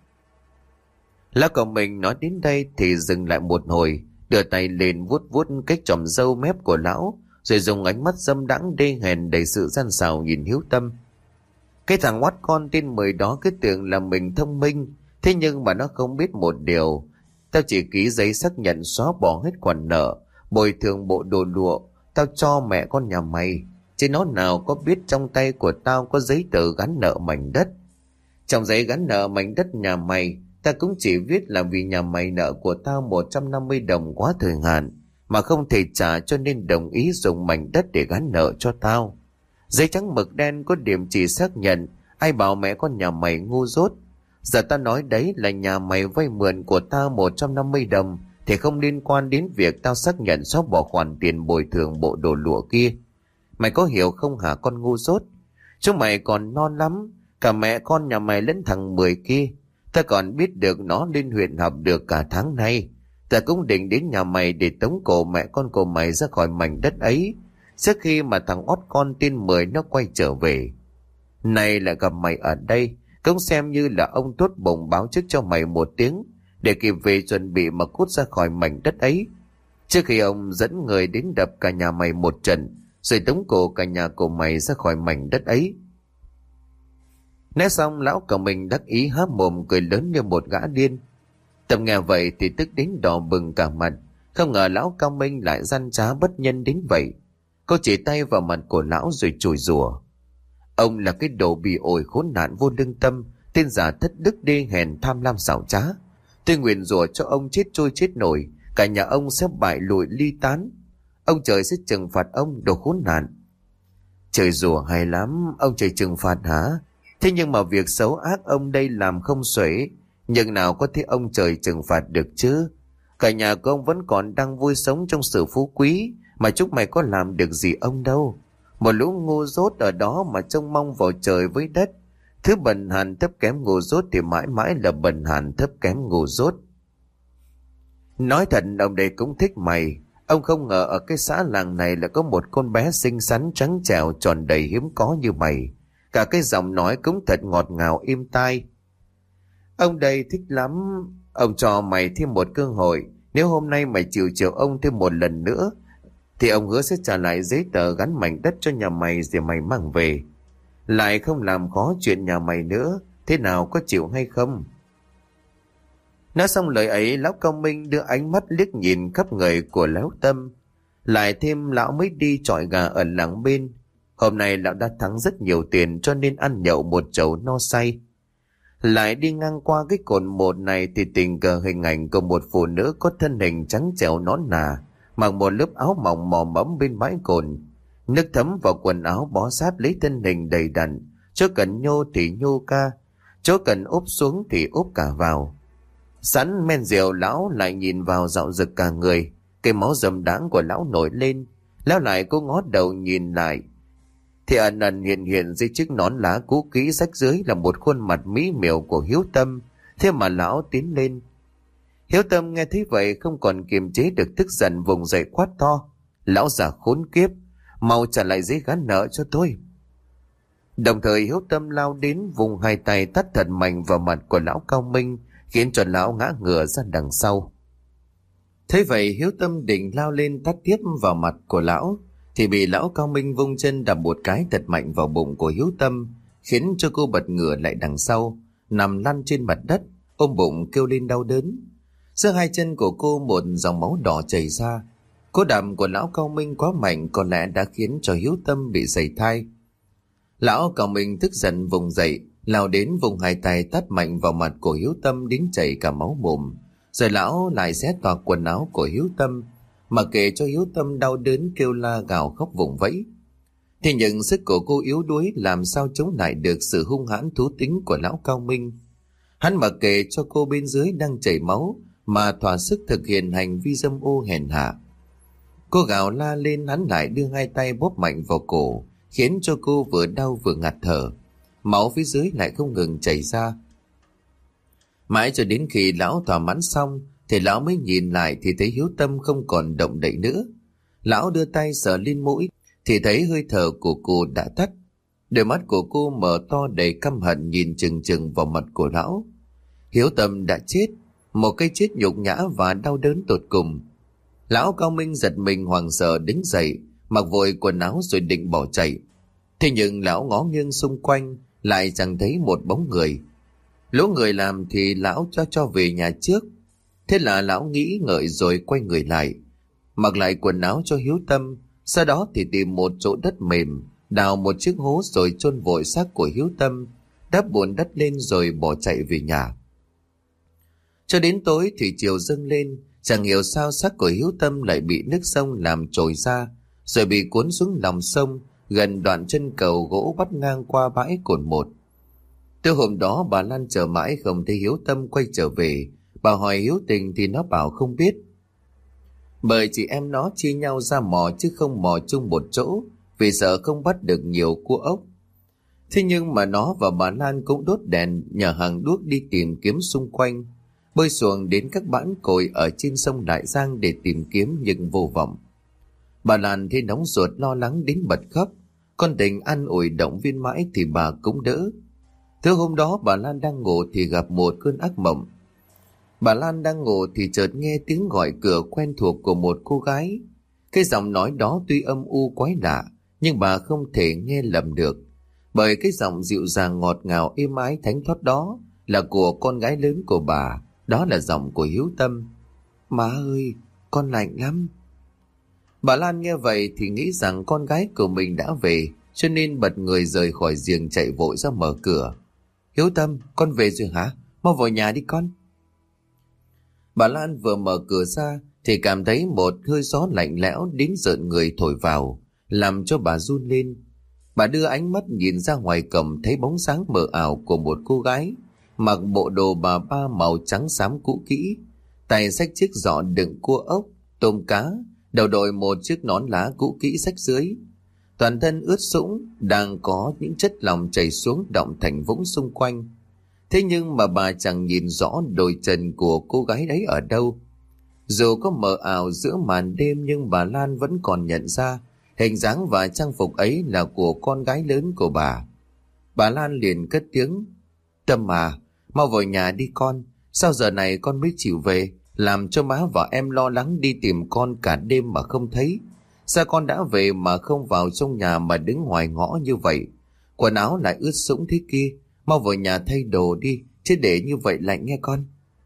Lão Cao Minh nói đến đây thì dừng lại một hồi, đưa tay lên vuốt vuốt cái chòm râu mép của lão, rồi dùng ánh mắt dâm đãng đê hèn đầy sự gian xảo nhìn Hiếu Tâm. Cái thằng oát con tên Mười đó cứ tưởng là mình thông minh, thế nhưng mà nó không biết một điều. Tao chỉ ký giấy xác nhận xóa bỏ hết khoản nợ, bồi thường bộ đồ lụa, tao cho mẹ con nhà mày, chứ nó nào có biết trong tay của tao có giấy tờ gắn nợ mảnh đất. Trong giấy gắn nợ mảnh đất nhà mày, ta cũng chỉ viết là vì nhà mày nợ của tao 150 đồng quá thời hạn, mà không thể trả cho nên đồng ý dùng mảnh đất để gắn nợ cho tao. Giấy trắng mực đen có điểm chỉ xác nhận, ai bảo mẹ con nhà mày ngu dốt. Giờ tao nói đấy là nhà mày vay mượn của tao 150 đồng thì không liên quan đến việc tao xác nhận xóa bỏ khoản tiền bồi thường bộ đồ lụa kia. Mày có hiểu không hả con ngu dốt? Chúng mày còn non lắm, cả mẹ con nhà mày lẫn thằng Mười kia. Ta còn biết được nó lên huyện học được cả tháng nay. Ta cũng định đến nhà mày để tống cổ mẹ con của mày ra khỏi mảnh đất ấy, trước khi mà thằng ót con tên Mười nó quay trở về. Này lại gặp mày ở đây, cũng xem như là ông tốt bụng báo trước cho mày một tiếng, để kịp về chuẩn bị mà cút ra khỏi mảnh đất ấy, trước khi ông dẫn người đến đập cả nhà mày một trận, rồi tống cổ cả nhà của mày ra khỏi mảnh đất ấy. Nói xong lão Cao Minh đắc ý há mồm cười lớn như một gã điên. Tâm nghe vậy thì tức đến đỏ bừng cả mặt, không ngờ lão Cao Minh lại gian trá bất nhân đến vậy. Cô chỉ tay vào mặt của lão rồi chửi rủa. Ông là cái đồ bị ổi khốn nạn vô lương tâm, tên giả thất đức đê hèn tham lam xảo trá. Tôi nguyền rủa cho ông chết trôi chết nổi, cả nhà ông sẽ bại lụi ly tán. Ông trời sẽ trừng phạt ông, đồ khốn nạn. Trời rủa hay lắm, ông trời trừng phạt hả? Thế nhưng mà việc xấu ác ông đây làm không xuể, nhưng nào có thể ông trời trừng phạt được chứ? Cả nhà của ông vẫn còn đang vui sống trong sự phú quý, mà chúng mày có làm được gì ông đâu. Một lũ ngu dốt ở đó mà trông mong vào trời với đất. Thứ bần hàn thấp kém ngu dốt thì mãi mãi là bần hàn thấp kém ngu dốt. Nói thật ông đây cũng thích mày. Ông không ngờ ở cái xã làng này là có một con bé xinh xắn trắng trẻo tròn đầy hiếm có như mày. Cả cái giọng nói cũng thật ngọt ngào êm tai. Ông đây thích lắm. Ông cho mày thêm một cơ hội. Nếu hôm nay mày chịu chiều ông thêm một lần nữa thì ông hứa sẽ trả lại giấy tờ gắn mảnh đất cho nhà mày rồi mày mang về. Lại không làm khó chuyện nhà mày nữa. Thế nào, có chịu hay không? Nói xong lời ấy, lão Cao Minh đưa ánh mắt liếc nhìn khắp người của lão Tâm. Lại thêm lão mới đi chọi gà ở làng bên. Hôm nay lão đã thắng rất nhiều tiền cho nên ăn nhậu một chầu no say. Lại đi ngang qua cái cồn 1 này thì tình cờ hình ảnh của một phụ nữ có thân hình trắng trẻo nõn nà mặc một lớp áo mỏng mò mẫm bên bãi cồn. Nước thấm vào quần áo bó sát lấy thân hình đầy đặn, chỗ cần nhô thì nhô ca, chỗ cần úp xuống thì úp cả vào. Sẵn men rượu, lão lại nhìn vào dạo rực cả người. Cái máu rầm đáng của lão nổi lên. Lão lại cố ngó đầu nhìn lại, thì ẩn ẩn hiện hiện dưới chiếc nón lá cũ kỹ rách dưới là một khuôn mặt mỹ miều của Hiếu Tâm. Thế mà lão tiến lên. Hiếu Tâm nghe thấy vậy không còn kiềm chế được tức giận, vùng dậy quát to: "Lão già khốn kiếp, mau trả lại giấy gán nợ cho tôi!" Đồng thời Hiếu Tâm lao đến vùng hai tay tát thật mạnh vào mặt của lão Cao Minh, khiến cho lão ngã ngửa ra đằng sau. Thế vậy Hiếu Tâm định lao lên tát tiếp vào mặt của lão, thì bị lão Cao Minh vung chân đập một cái thật mạnh vào bụng của Hiếu Tâm, khiến cho cô bật ngửa lại đằng sau, nằm lăn trên mặt đất, ôm bụng kêu lên đau đớn. Giữa hai chân của cô một dòng máu đỏ chảy ra. Cú đạp của lão Cao Minh quá mạnh, có lẽ đã khiến cho Hiếu Tâm bị sẩy thai. Lão Cao Minh tức giận vùng dậy, lao đến vùng hai tay tát mạnh vào mặt của Hiếu Tâm đến chảy cả máu mồm. Rồi lão lại xé toạc quần áo của Hiếu Tâm, mà kể cho Hiếu Tâm đau đớn kêu la gào khóc vùng vẫy. Thế nhưng sức của cô yếu đuối làm sao chống lại được sự hung hãn thú tính của lão Cao Minh. Hắn mặc kệ cho cô bên dưới đang chảy máu mà thỏa sức thực hiện hành vi dâm ô hèn hạ. Cô gào la lên, hắn lại đưa hai tay bóp mạnh vào cổ, khiến cho cô vừa đau vừa ngạt thở. Máu phía dưới lại không ngừng chảy ra. Mãi cho đến khi lão thỏa mãn xong thì lão mới nhìn lại thì thấy Hiếu Tâm không còn động đậy nữa. Lão đưa tay sờ lên mũi thì thấy hơi thở của cô đã tắt. Đôi mắt của cô mở to đầy căm hận nhìn chừng chừng vào mặt của lão. Hiếu Tâm đã chết, một cái chết nhục nhã và đau đớn tột cùng. Lão Cao Minh giật mình hoảng sợ đứng dậy, mặc vội quần áo rồi định bỏ chạy. Thế nhưng lão ngó nghiêng xung quanh lại chẳng thấy một bóng người. Lũ người làm thì lão cho về nhà trước. Thế là lão nghĩ ngợi rồi quay người lại, mặc lại quần áo cho Hiếu Tâm. Sau đó thì tìm một chỗ đất mềm, đào một chiếc hố rồi chôn vội xác của Hiếu Tâm, đắp bùn đất lên rồi bỏ chạy về nhà. Cho đến tối thì chiều dâng lên, chẳng hiểu sao xác của Hiếu Tâm lại bị nước sông làm trồi ra, rồi bị cuốn xuống lòng sông gần đoạn chân cầu gỗ bắt ngang qua bãi cồn một. Từ hôm đó bà Lan chờ mãi không thấy Hiếu Tâm quay trở về. Bà hỏi Hiếu Tình thì nó bảo không biết, bởi chị em nó chia nhau ra mò chứ không mò chung một chỗ, vì sợ không bắt được nhiều cua ốc. Thế nhưng mà nó và bà Lan cũng đốt đèn nhờ hàng đuốc đi tìm kiếm xung quanh, bơi xuồng đến các bãi cồi ở trên sông Đại Giang để tìm kiếm nhưng vô vọng. Bà Lan thấy nóng ruột lo lắng đến bật khóc. Con Tình an ủi động viên mãi thì bà cũng đỡ. Thứ hôm đó bà Lan đang ngủ thì gặp một cơn ác mộng. Bà Lan đang ngủ thì chợt nghe tiếng gọi cửa quen thuộc của một cô gái. Cái giọng nói đó tuy âm u quái lạ, nhưng bà không thể nghe lầm được, bởi cái giọng dịu dàng ngọt ngào êm ái thánh thót đó là của con gái lớn của bà. Đó là giọng của Hiếu Tâm. "Má ơi, con lạnh lắm." Bà Lan nghe vậy thì nghĩ rằng con gái của mình đã về, cho nên bật người rời khỏi giường chạy vội ra mở cửa. "Hiếu Tâm, con về rồi hả? Mau vào nhà đi con." Bà Lan vừa mở cửa ra thì cảm thấy một hơi gió lạnh lẽo đến rợn người thổi vào, làm cho bà run lên. Bà đưa ánh mắt nhìn ra ngoài cổng, thấy bóng sáng mờ ảo của một cô gái mặc bộ đồ bà ba màu trắng xám cũ kỹ, tay xách chiếc giỏ đựng cua ốc, tôm cá, đầu đội một chiếc nón lá cũ kỹ xách dưới. Toàn thân ướt sũng, đang có những chất lỏng chảy xuống đọng thành vũng xung quanh. Thế nhưng mà bà chẳng nhìn rõ đôi chân của cô gái ấy ở đâu. Dù có mờ ảo giữa màn đêm nhưng bà Lan vẫn còn nhận ra hình dáng và trang phục ấy là của con gái lớn của bà. Bà Lan liền cất tiếng: "Tâm à, mau vào nhà đi con. Sao giờ này con mới chịu về, làm cho má và em lo lắng đi tìm con cả đêm mà không thấy. Sao con đã về mà không vào trong nhà mà đứng ngoài ngõ như vậy? Quần áo lại ướt sũng thế kia. Mau vào nhà thay đồ đi, chứ để như vậy lạnh nghe con."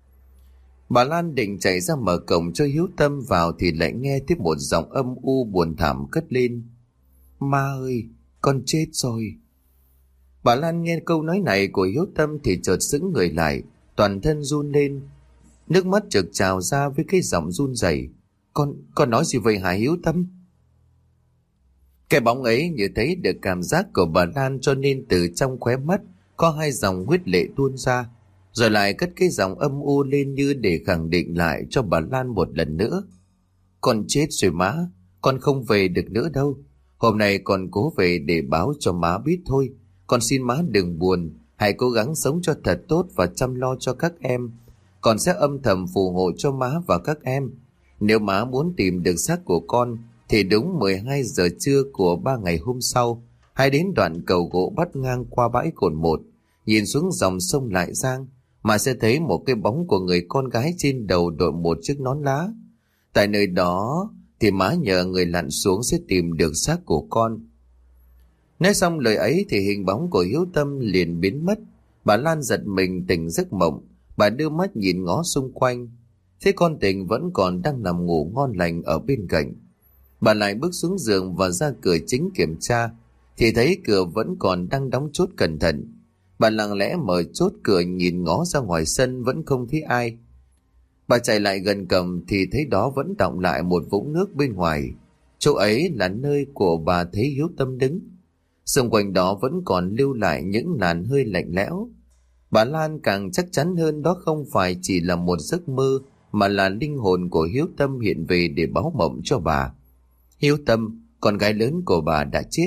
Bà Lan định chạy ra mở cổng cho Hiếu Tâm vào thì lại nghe tiếp một giọng âm u buồn thảm cất lên: "Ma ơi, con chết rồi." Bà Lan nghe câu nói này của Hiếu Tâm thì chợt sững người lại, toàn thân run lên. Nước mắt trực trào ra với cái giọng run rẩy: Con nói gì vậy hả Hiếu Tâm? Cái bóng ấy như thấy được cảm giác của bà Lan, cho nên từ trong khóe mắt có hai dòng huyết lệ tuôn ra, rồi lại cất cái giọng âm u lên như để khẳng định lại cho bà Lan một lần nữa. Con chết rồi má, con không về được nữa đâu. Hôm nay con cố về để báo cho má biết thôi. Con xin má đừng buồn, hãy cố gắng sống cho thật tốt và chăm lo cho các em. Con sẽ âm thầm phù hộ cho má và các em. Nếu má muốn tìm được xác của con thì đúng 12 giờ trưa của 3 ngày hôm sau, hãy đến đoạn cầu gỗ bắt ngang qua bãi cồn 1, nhìn xuống dòng sông Lại Giang mà sẽ thấy một cái bóng của người con gái trên đầu đội một chiếc nón lá. Tại nơi đó thì má nhờ người lặn xuống sẽ tìm được xác của con. Nói xong lời ấy thì hình bóng của Hiếu Tâm liền biến mất. Bà Lan giật mình tỉnh giấc mộng. Bà đưa mắt nhìn ngó xung quanh, thấy con Tình vẫn còn đang nằm ngủ ngon lành ở bên cạnh. Bà lại bước xuống giường và ra cửa chính kiểm tra, thì thấy cửa vẫn còn đang đóng chốt cẩn thận. Bà lặng lẽ mở chốt cửa nhìn ngó ra ngoài sân, vẫn không thấy ai. Bà chạy lại gần cầm thì thấy đó vẫn đọng lại một vũng nước bên ngoài. Chỗ ấy là nơi của bà thấy Hiếu Tâm đứng. Xung quanh đó vẫn còn lưu lại những làn hơi lạnh lẽo. Bà Lan càng chắc chắn hơn đó không phải chỉ là một giấc mơ, mà là linh hồn của Hiếu Tâm hiện về để báo mộng cho bà. Hiếu Tâm, con gái lớn của bà đã chết.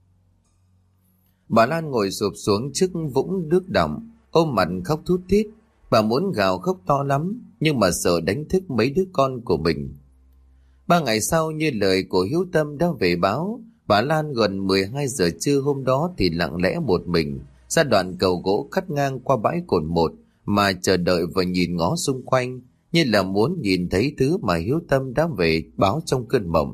Bà Lan ngồi sụp xuống trước vũng nước đọng, ôm mặt khóc thút thít. Bà muốn gào khóc to lắm, nhưng mà sợ đánh thức mấy đứa con của mình. 3 ngày sau, như lời của Hiếu Tâm đã về báo, bà Lan gần 12 giờ trưa hôm đó thì lặng lẽ một mình ra đoạn cầu gỗ cắt ngang qua bãi cồn 1 mà chờ đợi và nhìn ngó xung quanh, như là muốn nhìn thấy thứ mà Hiếu Tâm đã về báo trong cơn mộng.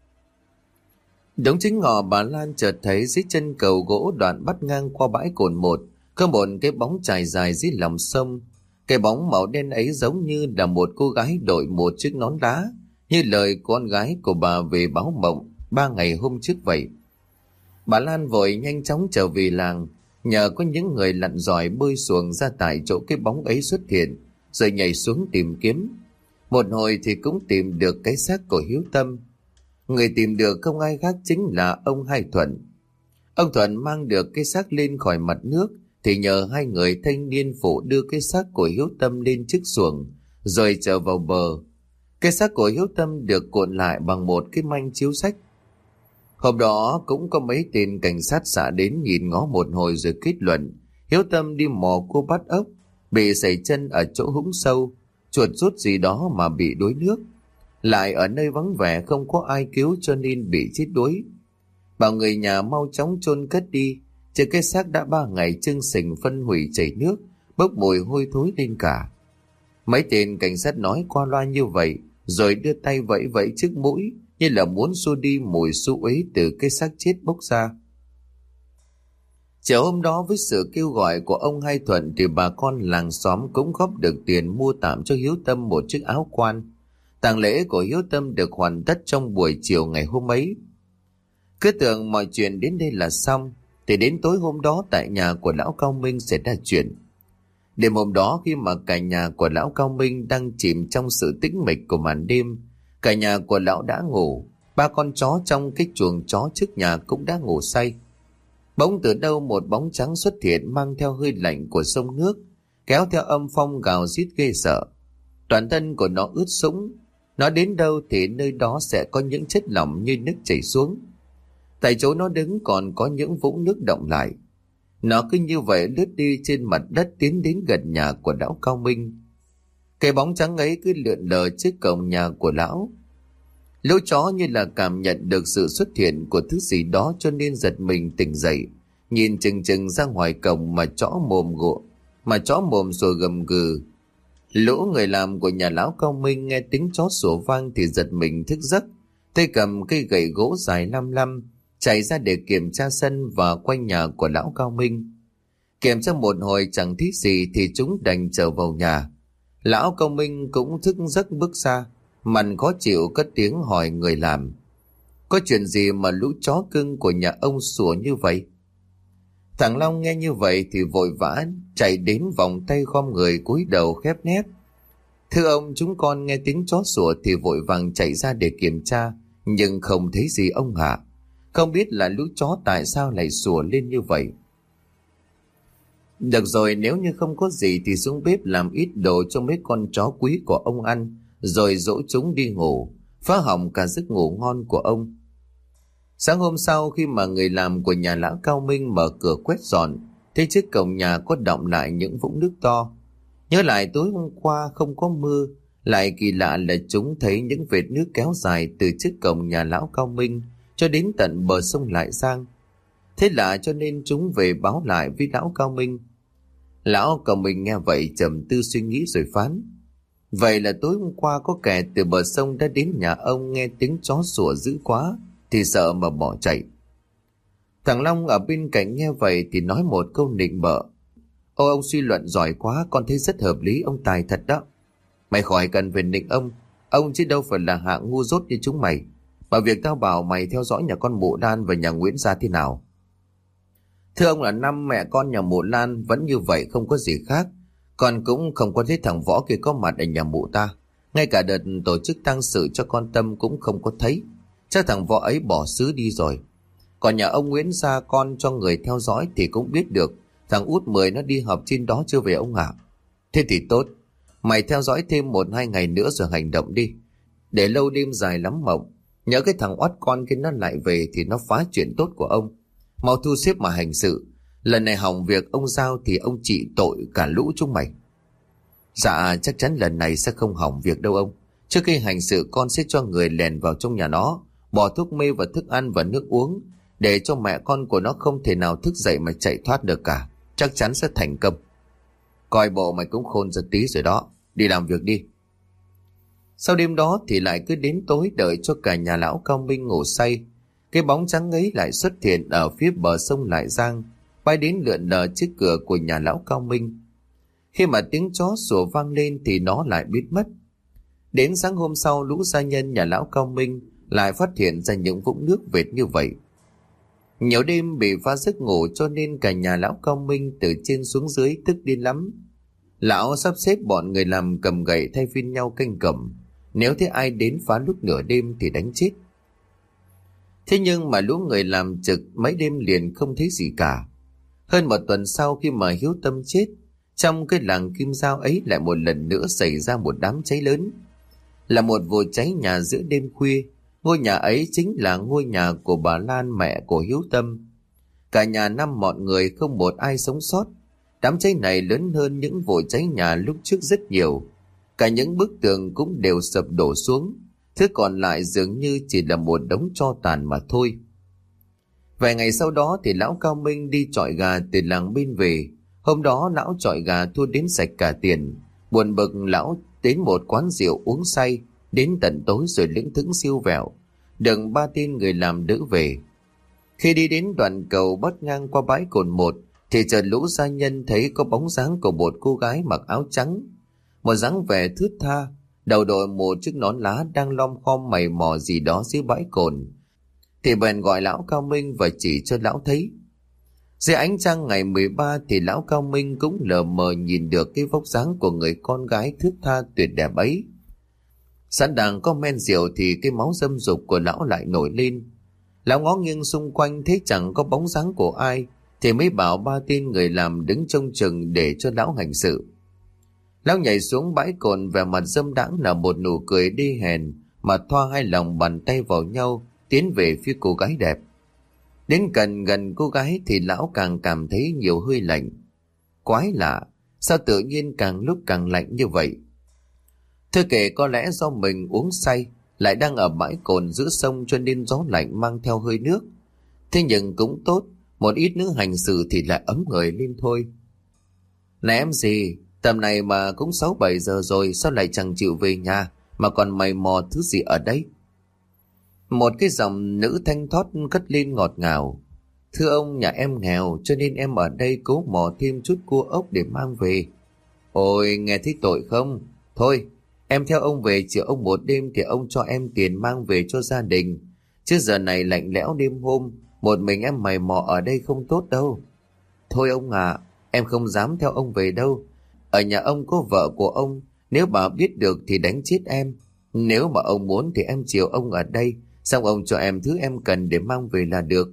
Đúng chính ngọ, bà Lan chợt thấy dưới chân cầu gỗ đoạn bắt ngang qua bãi cồn 1 có một cái bóng chài dài dưới lòng sông. Cái bóng màu đen ấy giống như là một cô gái đội một chiếc nón lá, như lời con gái của bà về báo mộng 3 ngày hôm trước vậy. Bà Lan vội nhanh chóng trở về làng, nhờ có những người lặn giỏi bơi xuồng ra tại chỗ cái bóng ấy xuất hiện, rồi nhảy xuống tìm kiếm. Một hồi thì cũng tìm được cái xác của Hiếu Tâm. Người tìm được không ai khác chính là ông Hai Thuận. Ông Thuận mang được cái xác lên khỏi mặt nước thì nhờ hai người thanh niên phụ đưa cái xác của Hiếu Tâm lên chiếc xuồng rồi trở vào bờ. Cái xác của Hiếu Tâm được cuộn lại bằng một cái manh chiếu sách. Hôm đó cũng có mấy tên cảnh sát xã đến nhìn ngó một hồi rồi kết luận Hiếu Tâm đi mò cua bắt ốc, bị sẩy chân ở chỗ hũng sâu, chuột rút gì đó mà bị đuối nước. Lại ở nơi vắng vẻ không có ai cứu cho nên bị chết đuối. Bảo người nhà mau chóng chôn cất đi, chứ cái xác đã 3 ngày chưng sình phân hủy chảy nước, bốc mùi hôi thối lên cả. Mấy tên cảnh sát nói qua loa như vậy, rồi đưa tay vẫy vẫy trước mũi, như là muốn xua đi mùi xú uế từ cái xác chết bốc ra. Chiều hôm đó, với sự kêu gọi của ông Hai Thuận thì bà con làng xóm cũng góp được tiền mua tạm cho Hiếu Tâm một chiếc áo quan. Tang lễ của Hiếu Tâm được hoàn tất trong buổi chiều ngày hôm ấy. Cứ tưởng mọi chuyện đến đây là xong, thì đến tối hôm đó tại nhà của lão Cao Minh xảy ra chuyện. Đêm hôm đó, khi mà cả nhà của lão Cao Minh đang chìm trong sự tĩnh mịch của màn đêm, cả nhà của lão đã ngủ. 3 con chó trong cái chuồng chó trước nhà cũng đã ngủ say. Bỗng từ đâu một bóng trắng xuất hiện, mang theo hơi lạnh của sông nước, kéo theo âm phong gào rít ghê sợ. Toàn thân của nó ướt sũng. Nó đến đâu thì nơi đó sẽ có những chất lỏng như nước chảy xuống. Tại chỗ nó đứng còn có những vũng nước đọng lại. Nó cứ như vậy lướt đi trên mặt đất tiến đến gần nhà của lão Cao Minh. Cái bóng trắng ấy cứ lượn lờ trước cổng nhà của lão. Lũ chó như là cảm nhận được sự xuất hiện của thứ gì đó cho nên giật mình tỉnh dậy, nhìn chừng chừng ra ngoài cổng mà chó mồm sủa gầm gừ. Lũ người làm của nhà lão Cao Minh nghe tiếng chó sủa vang thì giật mình thức giấc, tay cầm cây gậy gỗ dài lăm lăm chạy ra để kiểm tra sân và quanh nhà của lão Cao Minh. Kiểm tra một hồi chẳng thấy gì thì chúng đành trở vào nhà. Lão Cao Minh cũng thức giấc bước ra, mặt khó chịu cất tiếng hỏi người làm: có chuyện gì mà lũ chó cưng của nhà ông sủa như vậy? Thằng Long nghe như vậy thì vội vã chạy đến vòng tay khom người cúi đầu khép nép. Thưa ông, chúng con nghe tiếng chó sủa thì vội vàng chạy ra để kiểm tra, nhưng không thấy gì ông ạ. Không biết là lũ chó tại sao lại sủa lên như vậy. Được rồi, nếu như không có gì thì xuống bếp làm ít đồ cho mấy con chó quý của ông ăn, rồi dỗ chúng đi ngủ, phá hỏng cả giấc ngủ ngon của ông. Sáng hôm sau, khi mà người làm của nhà lão Cao Minh mở cửa quét dọn, thấy trước cổng nhà có đọng lại những vũng nước to. Nhớ lại tối hôm qua không có mưa, lại kỳ lạ là chúng thấy những vệt nước kéo dài từ trước cổng nhà lão Cao Minh cho đến tận bờ sông Lại Giang. Thế lạ cho nên chúng về báo lại với lão Cao Minh. Lão Cao Minh nghe vậy trầm tư suy nghĩ rồi phán: vậy là tối hôm qua có kẻ từ bờ sông đã đến nhà ông, nghe tiếng chó sủa dữ quá thì sợ mà bỏ chạy. Thằng Long ở bên cạnh nghe vậy thì nói một câu nịnh bợ: ô, ông suy luận giỏi quá, con thấy rất hợp lý, ông tài thật đó. Mày khỏi cần phải nịnh ông chứ đâu phải là hạng ngu dốt như chúng mày. Mà việc tao bảo mày theo dõi nhà con Mụ Lan và nhà Nguyễn gia thế nào? Thưa ông, là năm mẹ con nhà Mụ Lan vẫn như vậy, không có gì khác. Con cũng không có thấy thằng Võ kia có mặt ở nhà mụ ta. Ngay cả đợt tổ chức tang sự cho con Tâm cũng không có thấy. Chắc thằng Võ ấy bỏ xứ đi rồi. Còn nhà ông Nguyễn gia con cho người theo dõi thì cũng biết được thằng út 10 nó đi họp trên đó chưa về ông ạ. Thế thì tốt, mày theo dõi thêm 1-2 ngày nữa rồi hành động đi. Để lâu đêm dài lắm mộng, nhớ cái thằng oắt con kia nó lại về thì nó phá chuyện tốt của ông. Mau thu xếp mà hành sự. Lần này hỏng việc ông giao thì ông trị tội cả lũ chúng mày. Dạ, chắc chắn lần này sẽ không hỏng việc đâu ông. Trước khi hành sự con sẽ cho người lèn vào trong nhà nó, bỏ thuốc mê vào thức ăn và nước uống, để cho mẹ con của nó không thể nào thức dậy mà chạy thoát được cả. Chắc chắn sẽ thành công. Coi bộ mày cũng khôn ra tí rồi đó. Đi làm việc đi. Sau đêm đó thì lại cứ đến tối đợi cho cả nhà lão Cao Minh ngủ say. Cái bóng trắng ấy lại xuất hiện ở phía bờ sông Lại Giang, bay đến lượn lờ trước cửa của nhà lão Cao Minh. Khi mà tiếng chó sủa vang lên thì nó lại biến mất. Đến sáng hôm sau, lũ gia nhân nhà lão Cao Minh lại phát hiện ra những vũng nước vệt như vậy. Nhiều đêm bị phá giấc ngủ cho nên cả nhà lão Cao Minh từ trên xuống dưới tức điên lắm. Lão sắp xếp bọn người làm cầm gậy thay phiên nhau canh cổng, nếu thấy ai đến phá lúc nửa đêm thì đánh chết. Thế nhưng mà lũ người làm trực mấy đêm liền không thấy gì cả. Hơn một tuần sau, khi mà Hiếu Tâm chết, trong cái làng Kim Giao ấy lại một lần nữa xảy ra một đám cháy lớn. Là một vụ cháy nhà giữa đêm khuya. Ngôi nhà ấy chính là ngôi nhà của bà Lan, mẹ của Hiếu Tâm. Cả nhà 5 mọi người không một ai sống sót. Đám cháy này lớn hơn những vụ cháy nhà lúc trước rất nhiều. Cả những bức tường cũng đều sập đổ xuống. Thứ còn lại dường như chỉ là một đống tro tàn mà thôi. Vài ngày sau đó thì lão Cao Minh đi chọi gà từ làng bên về. Hôm đó lão chọi gà thua đến sạch cả tiền. Buồn bực, lão đến một quán rượu uống say đến tận tối rồi lững thững siêu vẹo, được 3 tên người làm đỡ về. Khi đi đến đoạn cầu bắt ngang qua bãi cồn 1 thì chợt lũ gia nhân thấy có bóng dáng của một cô gái mặc áo trắng, một dáng vẻ thướt tha, đầu đội một chiếc nón lá, đang lom khom mày mò gì đó dưới bãi cồn. Thì bèn gọi lão Cao Minh và chỉ cho lão thấy. Dưới ánh trăng ngày 13 thì lão Cao Minh cũng lờ mờ nhìn được cái vóc dáng của người con gái thướt tha tuyệt đẹp ấy. Sẵn đang có men rượu thì cái máu dâm dục của lão lại nổi lên. Lão ngó nghiêng xung quanh thấy chẳng có bóng dáng của ai, thì mới bảo 3 tên người làm đứng trông chừng để cho lão hành sự. Lão nhảy xuống bãi cồn, vẻ mặt dâm đãng là một nụ cười đê hèn, mà thoa 2 lòng bàn tay vào nhau tiến về phía cô gái đẹp. Đến gần cô gái thì lão càng cảm thấy nhiều hơi lạnh. Quái lạ, sao tự nhiên càng lúc càng lạnh như vậy? Thưa kể có lẽ do mình uống say, lại đang ở bãi cồn giữa sông cho nên gió lạnh mang theo hơi nước. Thế nhưng cũng tốt, một ít nữa hành xử thì lại ấm người lên thôi. Này em gì, tầm này mà cũng 6-7 giờ rồi, sao lại chẳng chịu về nhà mà còn mày mò thứ gì ở đây? Một cái giọng nữ thanh thoát cất lên ngọt ngào. Thưa ông, nhà em nghèo cho nên em ở đây cố mò thêm chút cua ốc để mang về. Ôi, nghe thấy tội không? Thôi, em theo ông về, chữa ông một đêm thì ông cho em tiền mang về cho gia đình. Chứ giờ này lạnh lẽo đêm hôm, một mình em mày mò ở đây không tốt đâu. Thôi ông à, em không dám theo ông về đâu. Ở nhà ông có vợ của ông, Nếu bà biết được thì đánh chết em. Nếu mà ông muốn thì em chiều ông ở đây, xong ông cho em thứ em cần để mang về là được.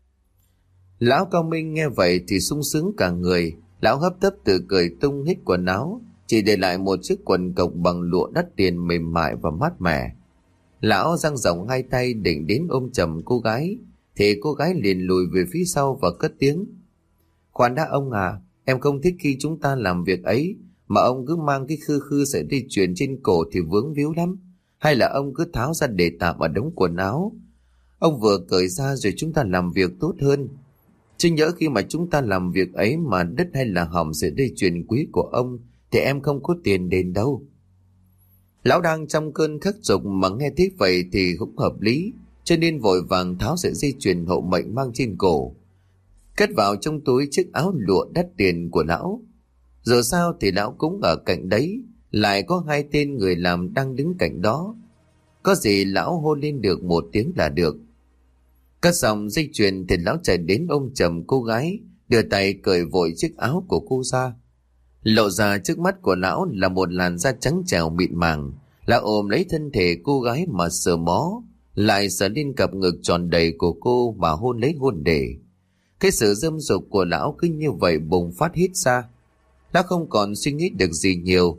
Lão Cao Minh nghe vậy thì sung sướng cả người. Lão hấp tấp tự cởi tung hết quần áo, chỉ để lại một chiếc quần cộc bằng lụa đắt tiền mềm mại và mát mẻ. Lão dang rộng hai tay định đến ôm chầm cô gái, thì cô gái liền lùi về phía sau và cất tiếng: Khoan đã ông à, em không thích khi chúng ta làm việc ấy mà ông cứ mang cái khư khư sợi dây chuyền trên cổ thì vướng víu lắm. Hay là ông cứ tháo ra để tạm ở đống quần áo. Ông vừa cởi ra rồi chúng ta làm việc tốt hơn. Chứ nhỡ khi mà chúng ta làm việc ấy mà đứt hay là hỏng sợi dây chuyền quý của ông thì em không có tiền đền đâu. Lão đang trong cơn khắc dục mà nghe thấy vậy thì cũng hợp lý, cho nên vội vàng tháo sợi dây chuyền hộ mệnh mang trên cổ, cất vào trong túi chiếc áo lụa đắt tiền của lão. Dù sao thì lão cũng ở cạnh đấy, lại có hai tên người làm đang đứng cạnh đó. Có gì lão hô lên được một tiếng là được. Cất xong dây chuyền thì lão chạy đến ôm chầm cô gái, đưa tay cởi vội chiếc áo của cô ra. Lộ ra trước mắt của lão là một làn da trắng trẻo mịn màng. Lão ôm lấy thân thể cô gái mà sờ mó, lại sờ lên cặp ngực tròn đầy của cô mà hôn lấy hôn để. Cái sự dâm dục của lão cứ như vậy bùng phát hết ra. Lão không còn suy nghĩ được gì nhiều.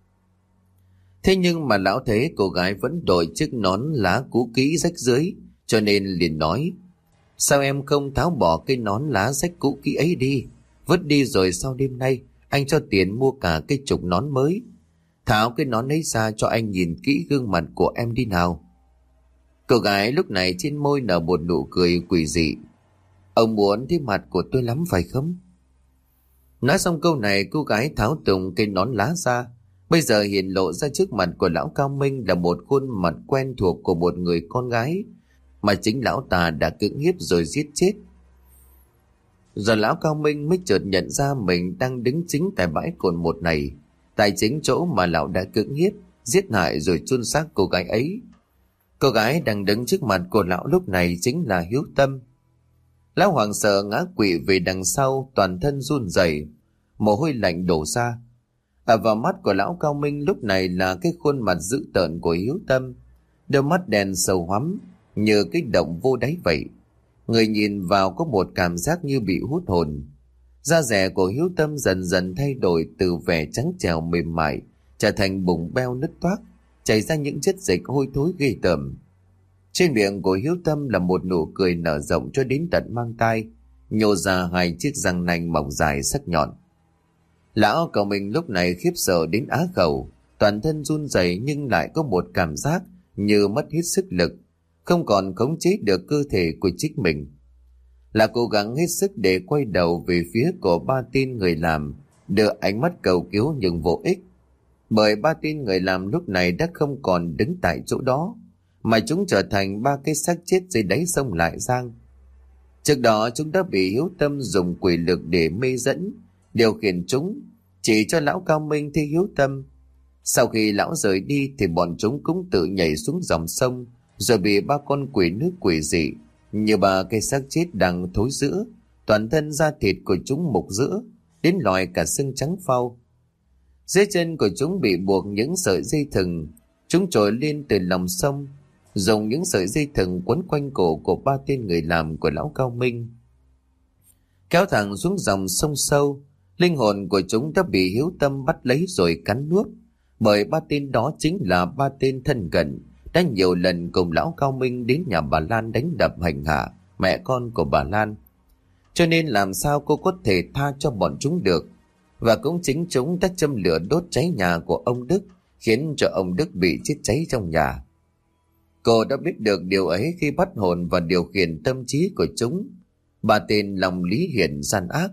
Thế nhưng mà lão thấy cô gái vẫn đội chiếc nón lá cũ kỹ rách rưới, cho nên liền nói: Sao em không tháo bỏ cái nón lá rách cũ kỹ ấy đi? Vứt đi rồi sau đêm nay anh cho tiền mua cả cái chục nón mới. Tháo cái nón ấy ra cho anh nhìn kỹ gương mặt của em đi nào. Cô gái lúc này trên môi nở một nụ cười quỷ dị. Ông muốn thấy mặt của tôi lắm phải không? Nói xong câu này, cô gái tháo tung cái nón lá ra. Bây giờ hiện lộ ra trước mặt của lão Cao Minh là một khuôn mặt quen thuộc của một người con gái mà chính lão ta đã cưỡng hiếp rồi giết chết. Giờ lão Cao Minh mới chợt nhận ra mình đang đứng chính tại bãi cồn một này, tại chính chỗ mà lão đã cưỡng hiếp, giết hại rồi chôn xác cô gái ấy. Cô gái đang đứng trước mặt của lão lúc này chính là Hiếu Tâm. Lão hoảng sợ ngã quỵ về đằng sau, toàn thân run rẩy, mồ hôi lạnh đổ ra. Ở vào mắt của lão Cao Minh lúc này là cái khuôn mặt dữ tợn của Hiếu Tâm, đôi mắt đen sâu hoắm như cái động vô đáy vậy. Người nhìn vào có một cảm giác như bị hút hồn. Da dẻ của Hiếu Tâm dần dần thay đổi từ vẻ trắng trẻo mềm mại trở thành bùng beo nứt toác, chảy ra những chất dịch hôi thối ghê tởm. Trên miệng của Hiếu Tâm là một nụ cười nở rộng cho đến tận mang tai, nhô ra hai chiếc răng nanh mỏng dài sắc nhọn. Lão Cao Minh lúc này khiếp sợ đến á khẩu, toàn thân run rẩy nhưng lại có một cảm giác như mất hết sức lực, không còn khống chế được cơ thể của chính mình. Là cố gắng hết sức để quay đầu về phía của ba tên người làm, đưa ánh mắt cầu cứu nhưng vô ích, bởi ba tên người làm lúc này đã không còn đứng tại chỗ đó, mà chúng trở thành ba cái xác chết dưới đáy sông Lại Giang. Trước đó chúng đã bị Hiếu Tâm dùng quỷ lực để mê dẫn, điều khiển chúng, chỉ cho lão Cao Minh thấy Hiếu Tâm. Sau khi lão rời đi thì bọn chúng cũng tự nhảy xuống dòng sông, rồi bị ba con quỷ nước quỷ dị như ba cây xác chết đang thối rữa, toàn thân da thịt của chúng mục rữa đến lòi cả xương trắng phau. Dưới chân của chúng bị buộc những sợi dây thừng, chúng trồi lên từ lòng sông, dùng những sợi dây thừng quấn quanh cổ của ba tên người làm của lão Cao Minh, kéo thẳng xuống dòng sông sâu. Linh hồn của chúng đã bị Hiếu Tâm bắt lấy rồi cắn nuốt, bởi ba tên đó chính là ba tên thân cận đã nhiều lần cùng lão Cao Minh đến nhà bà Lan đánh đập hành hạ mẹ con của bà Lan. Cho nên làm sao cô có thể tha cho bọn chúng được. Và cũng chính chúng đã châm lửa đốt cháy nhà của ông Đức, khiến cho ông Đức bị chết cháy trong nhà. Cô đã biết được điều ấy khi bắt hồn và điều khiển tâm trí của chúng. Ba tên lòng lý hiển gian ác.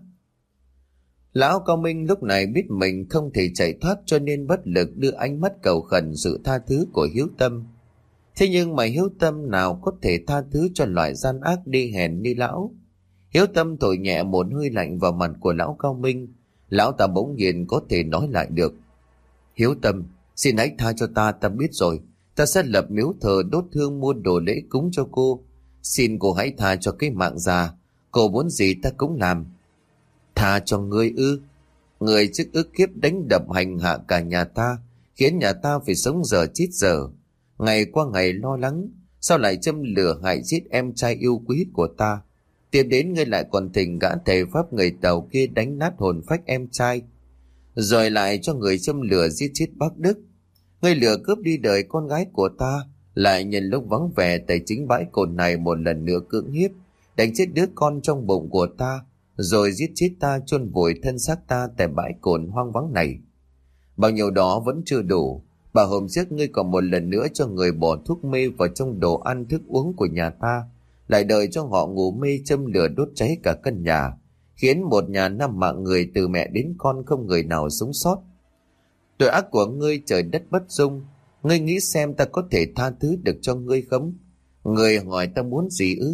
Lão Cao Minh lúc này biết mình không thể chạy thoát, cho nên bất lực đưa ánh mắt cầu khẩn sự tha thứ của Hiếu Tâm. Thế nhưng mà Hiếu Tâm nào có thể tha thứ cho loại gian ác đi hèn như lão. Hiếu Tâm thổi nhẹ một hơi lạnh vào mặt của lão Cao Minh. Lão ta bỗng nhiên có thể nói lại được. Hiếu Tâm, xin hãy tha cho ta, ta biết rồi. Ta sẽ lập miếu thờ đốt hương mua đồ lễ cúng cho cô. Xin cô hãy tha cho cái mạng già. Cô muốn gì ta cũng làm. Tha cho ngươi ư? Người trước ức kiếp đánh đập hành hạ cả nhà ta, khiến nhà ta phải sống giờ chết giờ. Ngày qua ngày lo lắng, sao lại châm lửa hại chết em trai yêu quý của ta? Tiếp đến ngươi lại còn thỉnh gã thầy pháp người Tàu kia đánh nát hồn phách em trai, rồi lại cho người châm lửa giết chết bác Đức. Ngươi lừa cướp đi đời con gái của ta, lại nhân lúc vắng vẻ tại chính bãi cồn này một lần nữa cưỡng hiếp, đánh chết đứa con trong bụng của ta, rồi giết chết ta, chôn vùi thân xác ta tại bãi cồn hoang vắng này. Bao nhiêu đó vẫn chưa đủ. Bà hôm trước ngươi còn một lần nữa cho người bỏ thuốc mê vào trong đồ ăn thức uống của nhà ta, lại đợi cho họ ngủ mê châm lửa đốt cháy cả căn nhà, khiến một nhà 5 mạng người từ mẹ đến con không người nào sống sót. Tội ác của ngươi trời đất bất dung. Ngươi nghĩ xem ta có thể tha thứ được cho ngươi không? Ngươi hỏi ta muốn gì ư?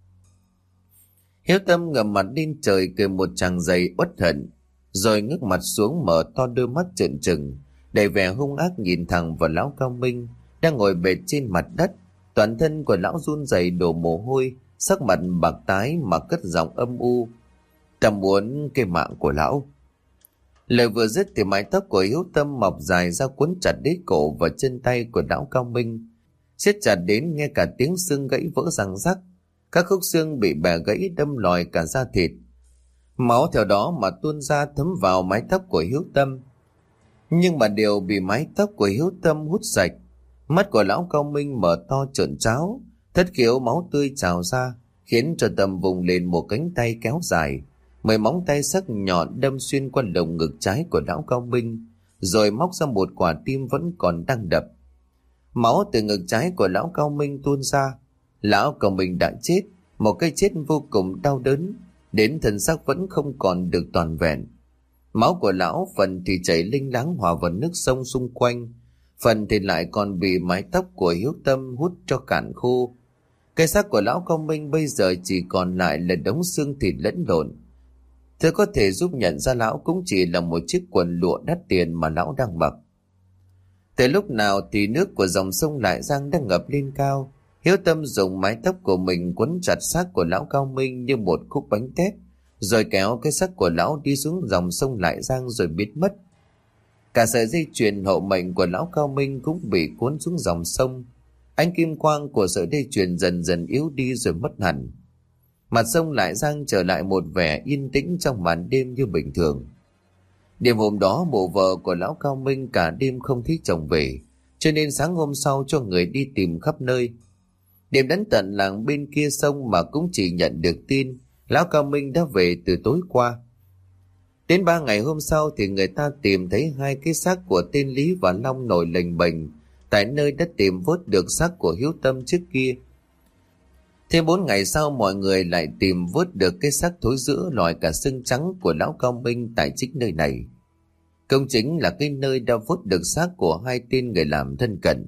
Hiếu Tâm ngẩng mặt lên trời cười một tràng dày uất hận, rồi ngước mặt xuống mở to đôi mắt trợn trừng, đầy vẻ hung ác nhìn thẳng vào lão Cao Minh đang ngồi bệt trên mặt đất. Toàn thân của lão run rẩy đổ mồ hôi, sắc mặt bạc tái mà cất giọng âm u: ta muốn cái mạng của lão. Lời vừa dứt thì mái tóc của Hiếu Tâm mọc dài ra quấn chặt đế cổ và chân tay của lão Cao Minh, siết chặt đến nghe cả tiếng xương gãy vỡ răng rắc. Các khúc xương bị bẻ gãy đâm lòi cả da thịt, máu theo đó mà tuôn ra thấm vào mái tóc của Hiếu Tâm. Nhưng mà điều bị mái tóc của Hiếu Tâm hút sạch. Mắt của lão Cao Minh mở to trợn tráo, thất khiếu máu tươi trào ra, khiến cho Tâm vùng lên một cánh tay kéo dài, 10 móng tay sắc nhọn đâm xuyên qua lồng ngực trái của lão Cao Minh, rồi móc ra một quả tim vẫn còn đang đập. Máu từ ngực trái của lão Cao Minh tuôn ra. Lão Cao Minh đã chết, một cái chết vô cùng đau đớn, đến thân xác vẫn không còn được toàn vẹn. Máu của lão phần thì chảy linh láng hòa vào nước sông xung quanh, phần thì lại còn bị mái tóc của Hiếu Tâm hút cho cạn khô. Cái xác của lão Cao Minh bây giờ chỉ còn lại là đống xương thịt lẫn lộn. Thứ có thể giúp nhận ra lão cũng chỉ là một chiếc quần lụa đắt tiền mà lão đang mặc. Từ lúc nào thì nước của dòng sông Lại Giang đang ngập lên cao. Hiếu Tâm dùng mái tóc của mình quấn chặt xác của lão Cao Minh như một khúc bánh tét, rồi kéo cái xác của lão đi xuống dòng sông Lại Giang rồi biến mất. Cả sợi dây chuyền hậu mệnh của lão Cao Minh cũng bị cuốn xuống dòng sông. Ánh kim quang của sợi dây chuyền dần dần yếu đi rồi mất hẳn. Mặt sông Lại Giang trở lại một vẻ yên tĩnh trong màn đêm như bình thường. Đêm hôm đó mộ vợ của lão Cao Minh cả đêm không thấy chồng về, cho nên sáng hôm sau cho người đi tìm khắp nơi. Đêm đến tận làng bên kia sông mà cũng chỉ nhận được tin lão Cao Minh đã về từ tối qua. Đến 3 ngày hôm sau thì người ta tìm thấy 2 cái xác của tên Lý và Long nổi lềnh bềnh tại nơi đã tìm vớt được xác của Hiếu Tâm trước kia. Thêm 4 ngày sau mọi người lại tìm vớt được cái xác thối rữa lòi cả xương trắng của lão Cao Minh tại chính nơi này. Công chính là cái nơi đã vớt được xác của 2 tên người làm thân cận.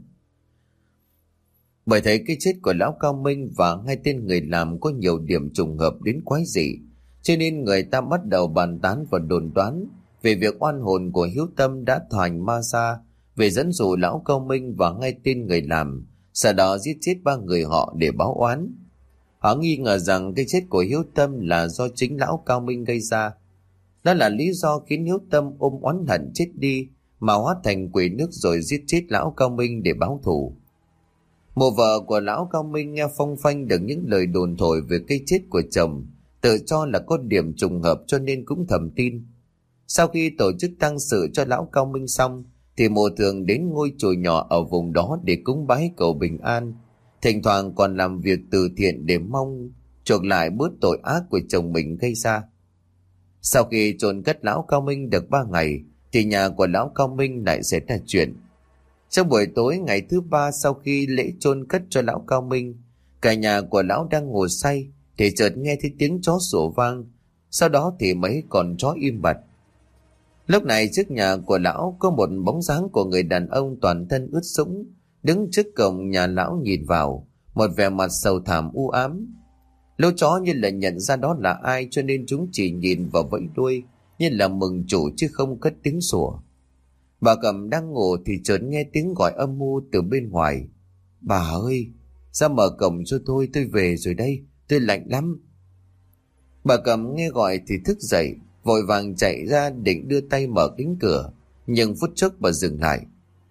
Bởi thấy cái chết của lão Cao Minh và 2 tên người làm có nhiều điểm trùng hợp đến quái dị, cho nên người ta bắt đầu bàn tán và đồn đoán về việc oan hồn của Hiếu Tâm đã thành ma ra về dẫn dụ lão Cao Minh và 2 tên người làm, sau đó giết chết 3 người họ để báo oán. Họ nghi ngờ rằng cái chết của Hiếu Tâm là do chính lão Cao Minh gây ra. Đó là lý do khiến Hiếu Tâm ôm oán hận chết đi mà hóa thành quỷ nước rồi giết chết lão Cao Minh để báo thù. Mộ vợ của lão Cao Minh nghe phong phanh được những lời đồn thổi về cái chết của chồng, tự cho là có điểm trùng hợp cho nên cũng thầm tin. Sau khi tổ chức tang sự cho lão Cao Minh xong thì mộ thường đến ngôi chùa nhỏ ở vùng đó để cúng bái cầu bình an, thỉnh thoảng còn làm việc từ thiện để mong chuộc lại bớt tội ác của chồng mình gây ra. Sau khi chôn cất lão Cao Minh được 3 ngày thì nhà của lão Cao Minh lại xảy ra chuyện. Trong buổi tối ngày thứ 3 sau khi lễ chôn cất cho lão Cao Minh, cả nhà của lão đang ngồi say thì chợt nghe thấy tiếng chó sủa vang, sau đó thì mấy con chó im bặt. Lúc này trước nhà của lão có một bóng dáng của người đàn ông toàn thân ướt sũng đứng trước cổng nhà lão nhìn vào, một vẻ mặt sầu thảm u ám. Lũ chó như là nhận ra đó là ai cho nên chúng chỉ nhìn và vẫy đuôi như là mừng chủ chứ không cất tiếng sủa. Bà Cẩm đang ngủ thì chợt nghe tiếng gọi âm u từ bên ngoài. Bà ơi, ra mở cổng cho tôi về rồi đây, tôi lạnh lắm. Bà Cẩm nghe gọi thì thức dậy, vội vàng chạy ra định đưa tay mở cánh cửa, nhưng phút chốc bà dừng lại.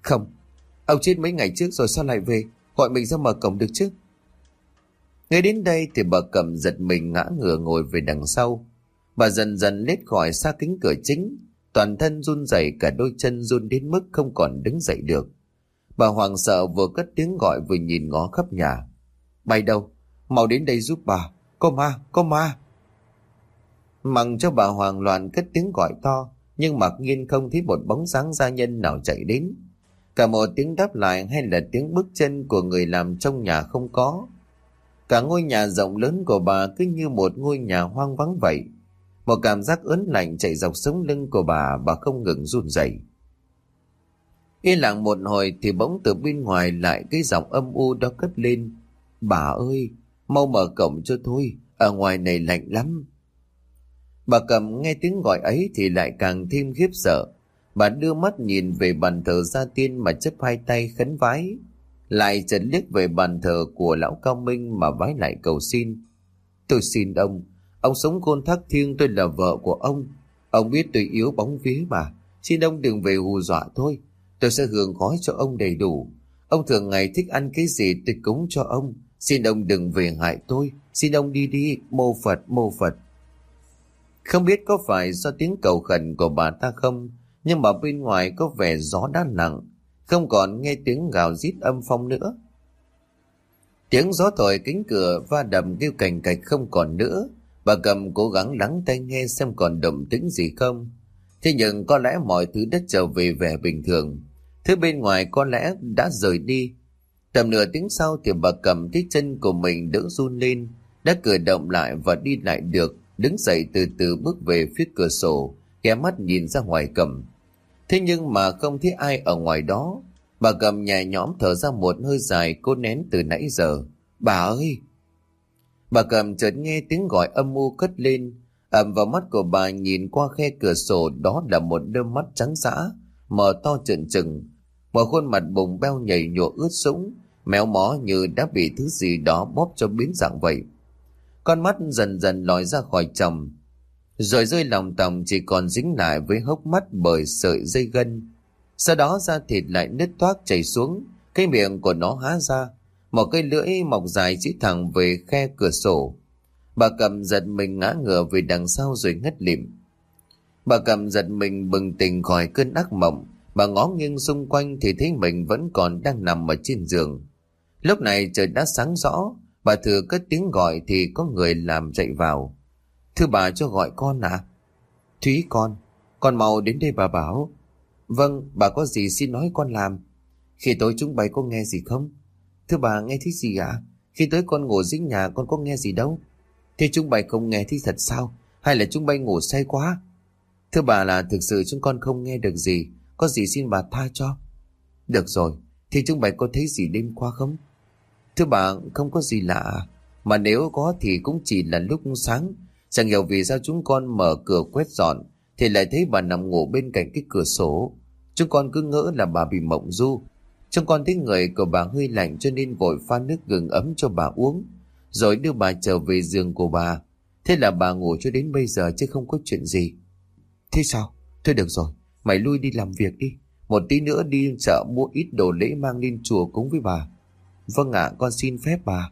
Không, ông chết mấy ngày trước rồi sao lại về? Gọi mình ra mở cổng được chứ? Ngay đến đây thì bà Cẩm giật mình ngã ngửa ngồi về đằng sau. Bà dần dần lết khỏi xa cánh cửa chính, toàn thân run rẩy, cả đôi chân run đến mức không còn đứng dậy được. Bà hoảng sợ vừa cất tiếng gọi vừa nhìn ngó khắp nhà. Bay đâu? Mau đến đây giúp bà. Có ma, có ma. Mặc cho bà hoang loạn cất tiếng gọi to, nhưng mặc nhiên không thấy một bóng dáng gia nhân nào chạy đến. Cả một tiếng đáp lại hay là tiếng bước chân của người làm trong nhà không có. Cả ngôi nhà rộng lớn của bà cứ như một ngôi nhà hoang vắng vậy. Một cảm giác ớn lạnh chạy dọc sống lưng của bà không ngừng run rẩy. Yên lặng một hồi thì bỗng từ bên ngoài lại cái giọng âm u đó cất lên. Bà ơi, mau mở cổng cho tôi, ở ngoài này lạnh lắm. Bà Cẩm nghe tiếng gọi ấy thì lại càng thêm khiếp sợ. Bà đưa mắt nhìn về bàn thờ gia tiên mà chấp hai tay khấn vái, lại chợt liếc về bàn thờ của lão Cao Minh mà vái lại cầu xin. Tôi xin ông sống khôn thác thiêng, tôi là vợ của ông biết tôi yếu bóng vía mà, xin ông đừng về hù dọa tôi sẽ hưởng khói cho ông đầy đủ. Ông thường ngày thích ăn cái gì tôi cúng cho ông, xin ông đừng về hại tôi, xin ông đi đi, mô Phật mô Phật. Không biết có phải do tiếng cầu khẩn của bà ta không, nhưng mà bên ngoài có vẻ gió đã nặng, không còn nghe tiếng gào rít âm phong nữa. Tiếng gió thổi cánh cửa va đập kêu cành cạch không còn nữa. Bà Cẩm cố gắng lắng tai nghe xem còn động tĩnh gì không. Thế nhưng có lẽ mọi thứ đã trở về vẻ bình thường. Thứ bên ngoài có lẽ đã rời đi. Tầm nửa tiếng sau thì bà Cẩm thấy chân của mình đỡ run lên, đã cử động lại và đi lại được, đứng dậy từ từ bước về phía cửa sổ, ghé mắt nhìn ra ngoài cổng. Thế nhưng mà không thấy ai ở ngoài đó. Bà Cẩm nhẹ nhõm thở ra một hơi dài cô nén từ nãy giờ. Bà ơi! Bà Cẩm chợt nghe tiếng gọi âm u cất lên, ầm vào mắt của bà nhìn qua khe cửa sổ, đó là một đôi mắt trắng dã, mở to trợn trừng, một khuôn mặt bùng beo nhảy nhụa ướt sũng, méo mó như đã bị thứ gì đó bóp cho biến dạng vậy. Con mắt dần dần lòi ra khỏi tròng, rồi rơi lòng tòng chỉ còn dính lại với hốc mắt bởi sợi dây gân. Sau đó da thịt lại nứt toác chảy xuống, cái miệng của nó há ra, một cây lưỡi mọc dài chỉ thẳng về khe cửa sổ. Bà Cẩm giật mình ngã ngửa về đằng sau rồi ngất lịm. Bà Cẩm giật mình bừng tỉnh khỏi cơn ác mộng. Bà ngó nghiêng xung quanh thì thấy mình vẫn còn đang nằm ở trên giường. Lúc này trời đã sáng rõ. Bà Thừa cất tiếng gọi thì có người làm chạy vào. Thưa bà, cho gọi con ạ. Thúy con mau đến đây bà bảo. Vâng, bà có gì xin nói con làm. Khi tối chúng bay có nghe gì không? Thưa bà, nghe thấy gì ạ? Khi tới con ngủ dưới nhà con có nghe gì đâu. Thế chúng bay không nghe thấy thật sao? Hay là chúng bay ngủ say quá? Thưa bà, là thực sự chúng con không nghe được gì. Có gì xin bà tha cho. Được rồi, thì chúng bay có thấy gì đêm qua không? Thưa bà, không có gì lạ. Mà nếu có thì cũng chỉ là lúc sáng. Chẳng hiểu vì sao chúng con mở cửa quét dọn thì lại thấy bà nằm ngủ bên cạnh cái cửa sổ. Chúng con cứ ngỡ là bà bị mộng du. Chúng con thấy người của bà hơi lạnh cho nên vội pha nước gừng ấm cho bà uống, rồi đưa bà trở về giường của bà. Thế là bà ngủ cho đến bây giờ chứ không có chuyện gì. Thế sao? Thôi được rồi, mày lui đi làm việc đi. Một tí nữa đi chợ mua ít đồ lễ mang lên chùa cúng với bà. Vâng ạ, con xin phép bà.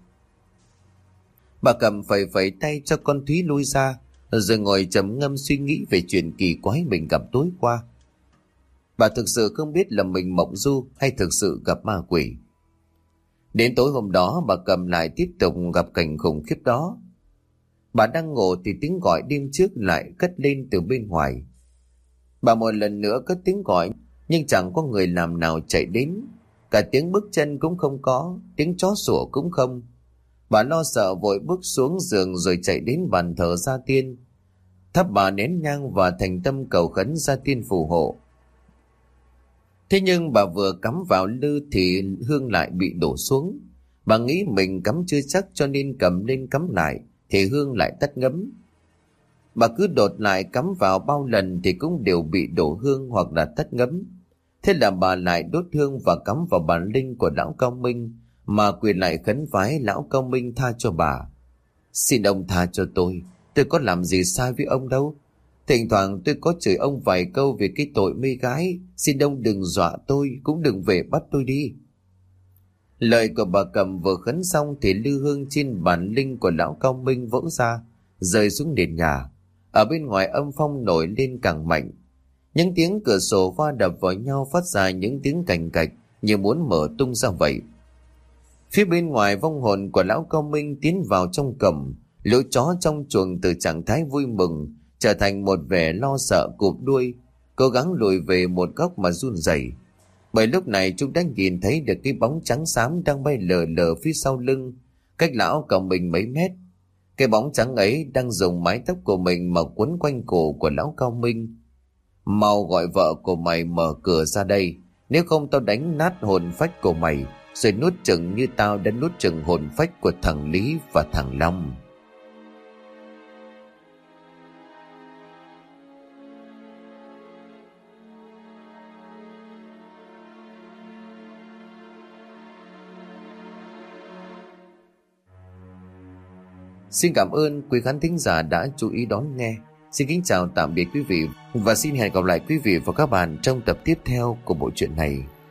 Bà Cẩm phẩy phẩy tay cho con Thúy lui ra, rồi ngồi trầm ngâm suy nghĩ về chuyện kỳ quái mình gặp tối qua. Bà thực sự không biết là mình mộng du hay thực sự gặp ma quỷ. Đến tối hôm đó bà Cẩm lại tiếp tục gặp cảnh khủng khiếp đó. Bà đang ngủ thì tiếng gọi đêm trước lại cất lên từ bên ngoài. Bà một lần nữa cất tiếng gọi nhưng chẳng có người làm nào chạy đến. Cả tiếng bước chân cũng không có, tiếng chó sủa cũng không. Bà lo sợ vội bước xuống giường rồi chạy đến bàn thờ gia tiên. Thắp bà nén nhang và thành tâm cầu khấn gia tiên phù hộ. Thế nhưng bà vừa cắm vào lư thì hương lại bị đổ xuống. Bà nghĩ mình cắm chưa chắc cho nên cầm lên cắm lại thì hương lại tắt ngấm. Bà cứ đột lại cắm vào bao lần thì cũng đều bị đổ hương hoặc là tắt ngấm. Thế là bà lại đốt hương và cắm vào bàn linh của lão Cao Minh mà quỳ lại khấn vái lão Cao Minh tha cho bà. Xin ông tha cho tôi có làm gì sai với ông đâu. Thỉnh thoảng tôi có chửi ông vài câu về cái tội mê gái. Xin ông đừng dọa tôi, cũng đừng về bắt tôi đi. Lời của bà Cầm vừa khấn xong thì lư hương trên bản linh của lão Cao Minh vỡ ra, rơi xuống nền nhà. Ở bên ngoài âm phong nổi lên càng mạnh. Những tiếng cửa sổ va đập vào nhau phát ra những tiếng cành cạch như muốn mở tung ra vậy. Phía bên ngoài, vong hồn của lão Cao Minh tiến vào trong cẩm. Lũ chó trong chuồng từ trạng thái vui mừng trở thành một vẻ lo sợ cụp đuôi, cố gắng lùi về một góc mà run rẩy. Bởi lúc này chúng đã nhìn thấy được cái bóng trắng xám đang bay lờ lờ phía sau lưng, cách lão Cao Minh mấy mét. Cái bóng trắng ấy đang dùng mái tóc của mình mà quấn quanh cổ của lão Cao Minh. Mau gọi vợ của mày mở cửa ra đây, nếu không tao đánh nát hồn phách của mày, rồi nuốt chửng như tao đã nuốt chửng hồn phách của thằng Lý và thằng Long. Xin cảm ơn quý khán thính giả đã chú ý đón nghe. Xin kính chào tạm biệt quý vị và xin hẹn gặp lại quý vị và các bạn trong tập tiếp theo của bộ truyện này.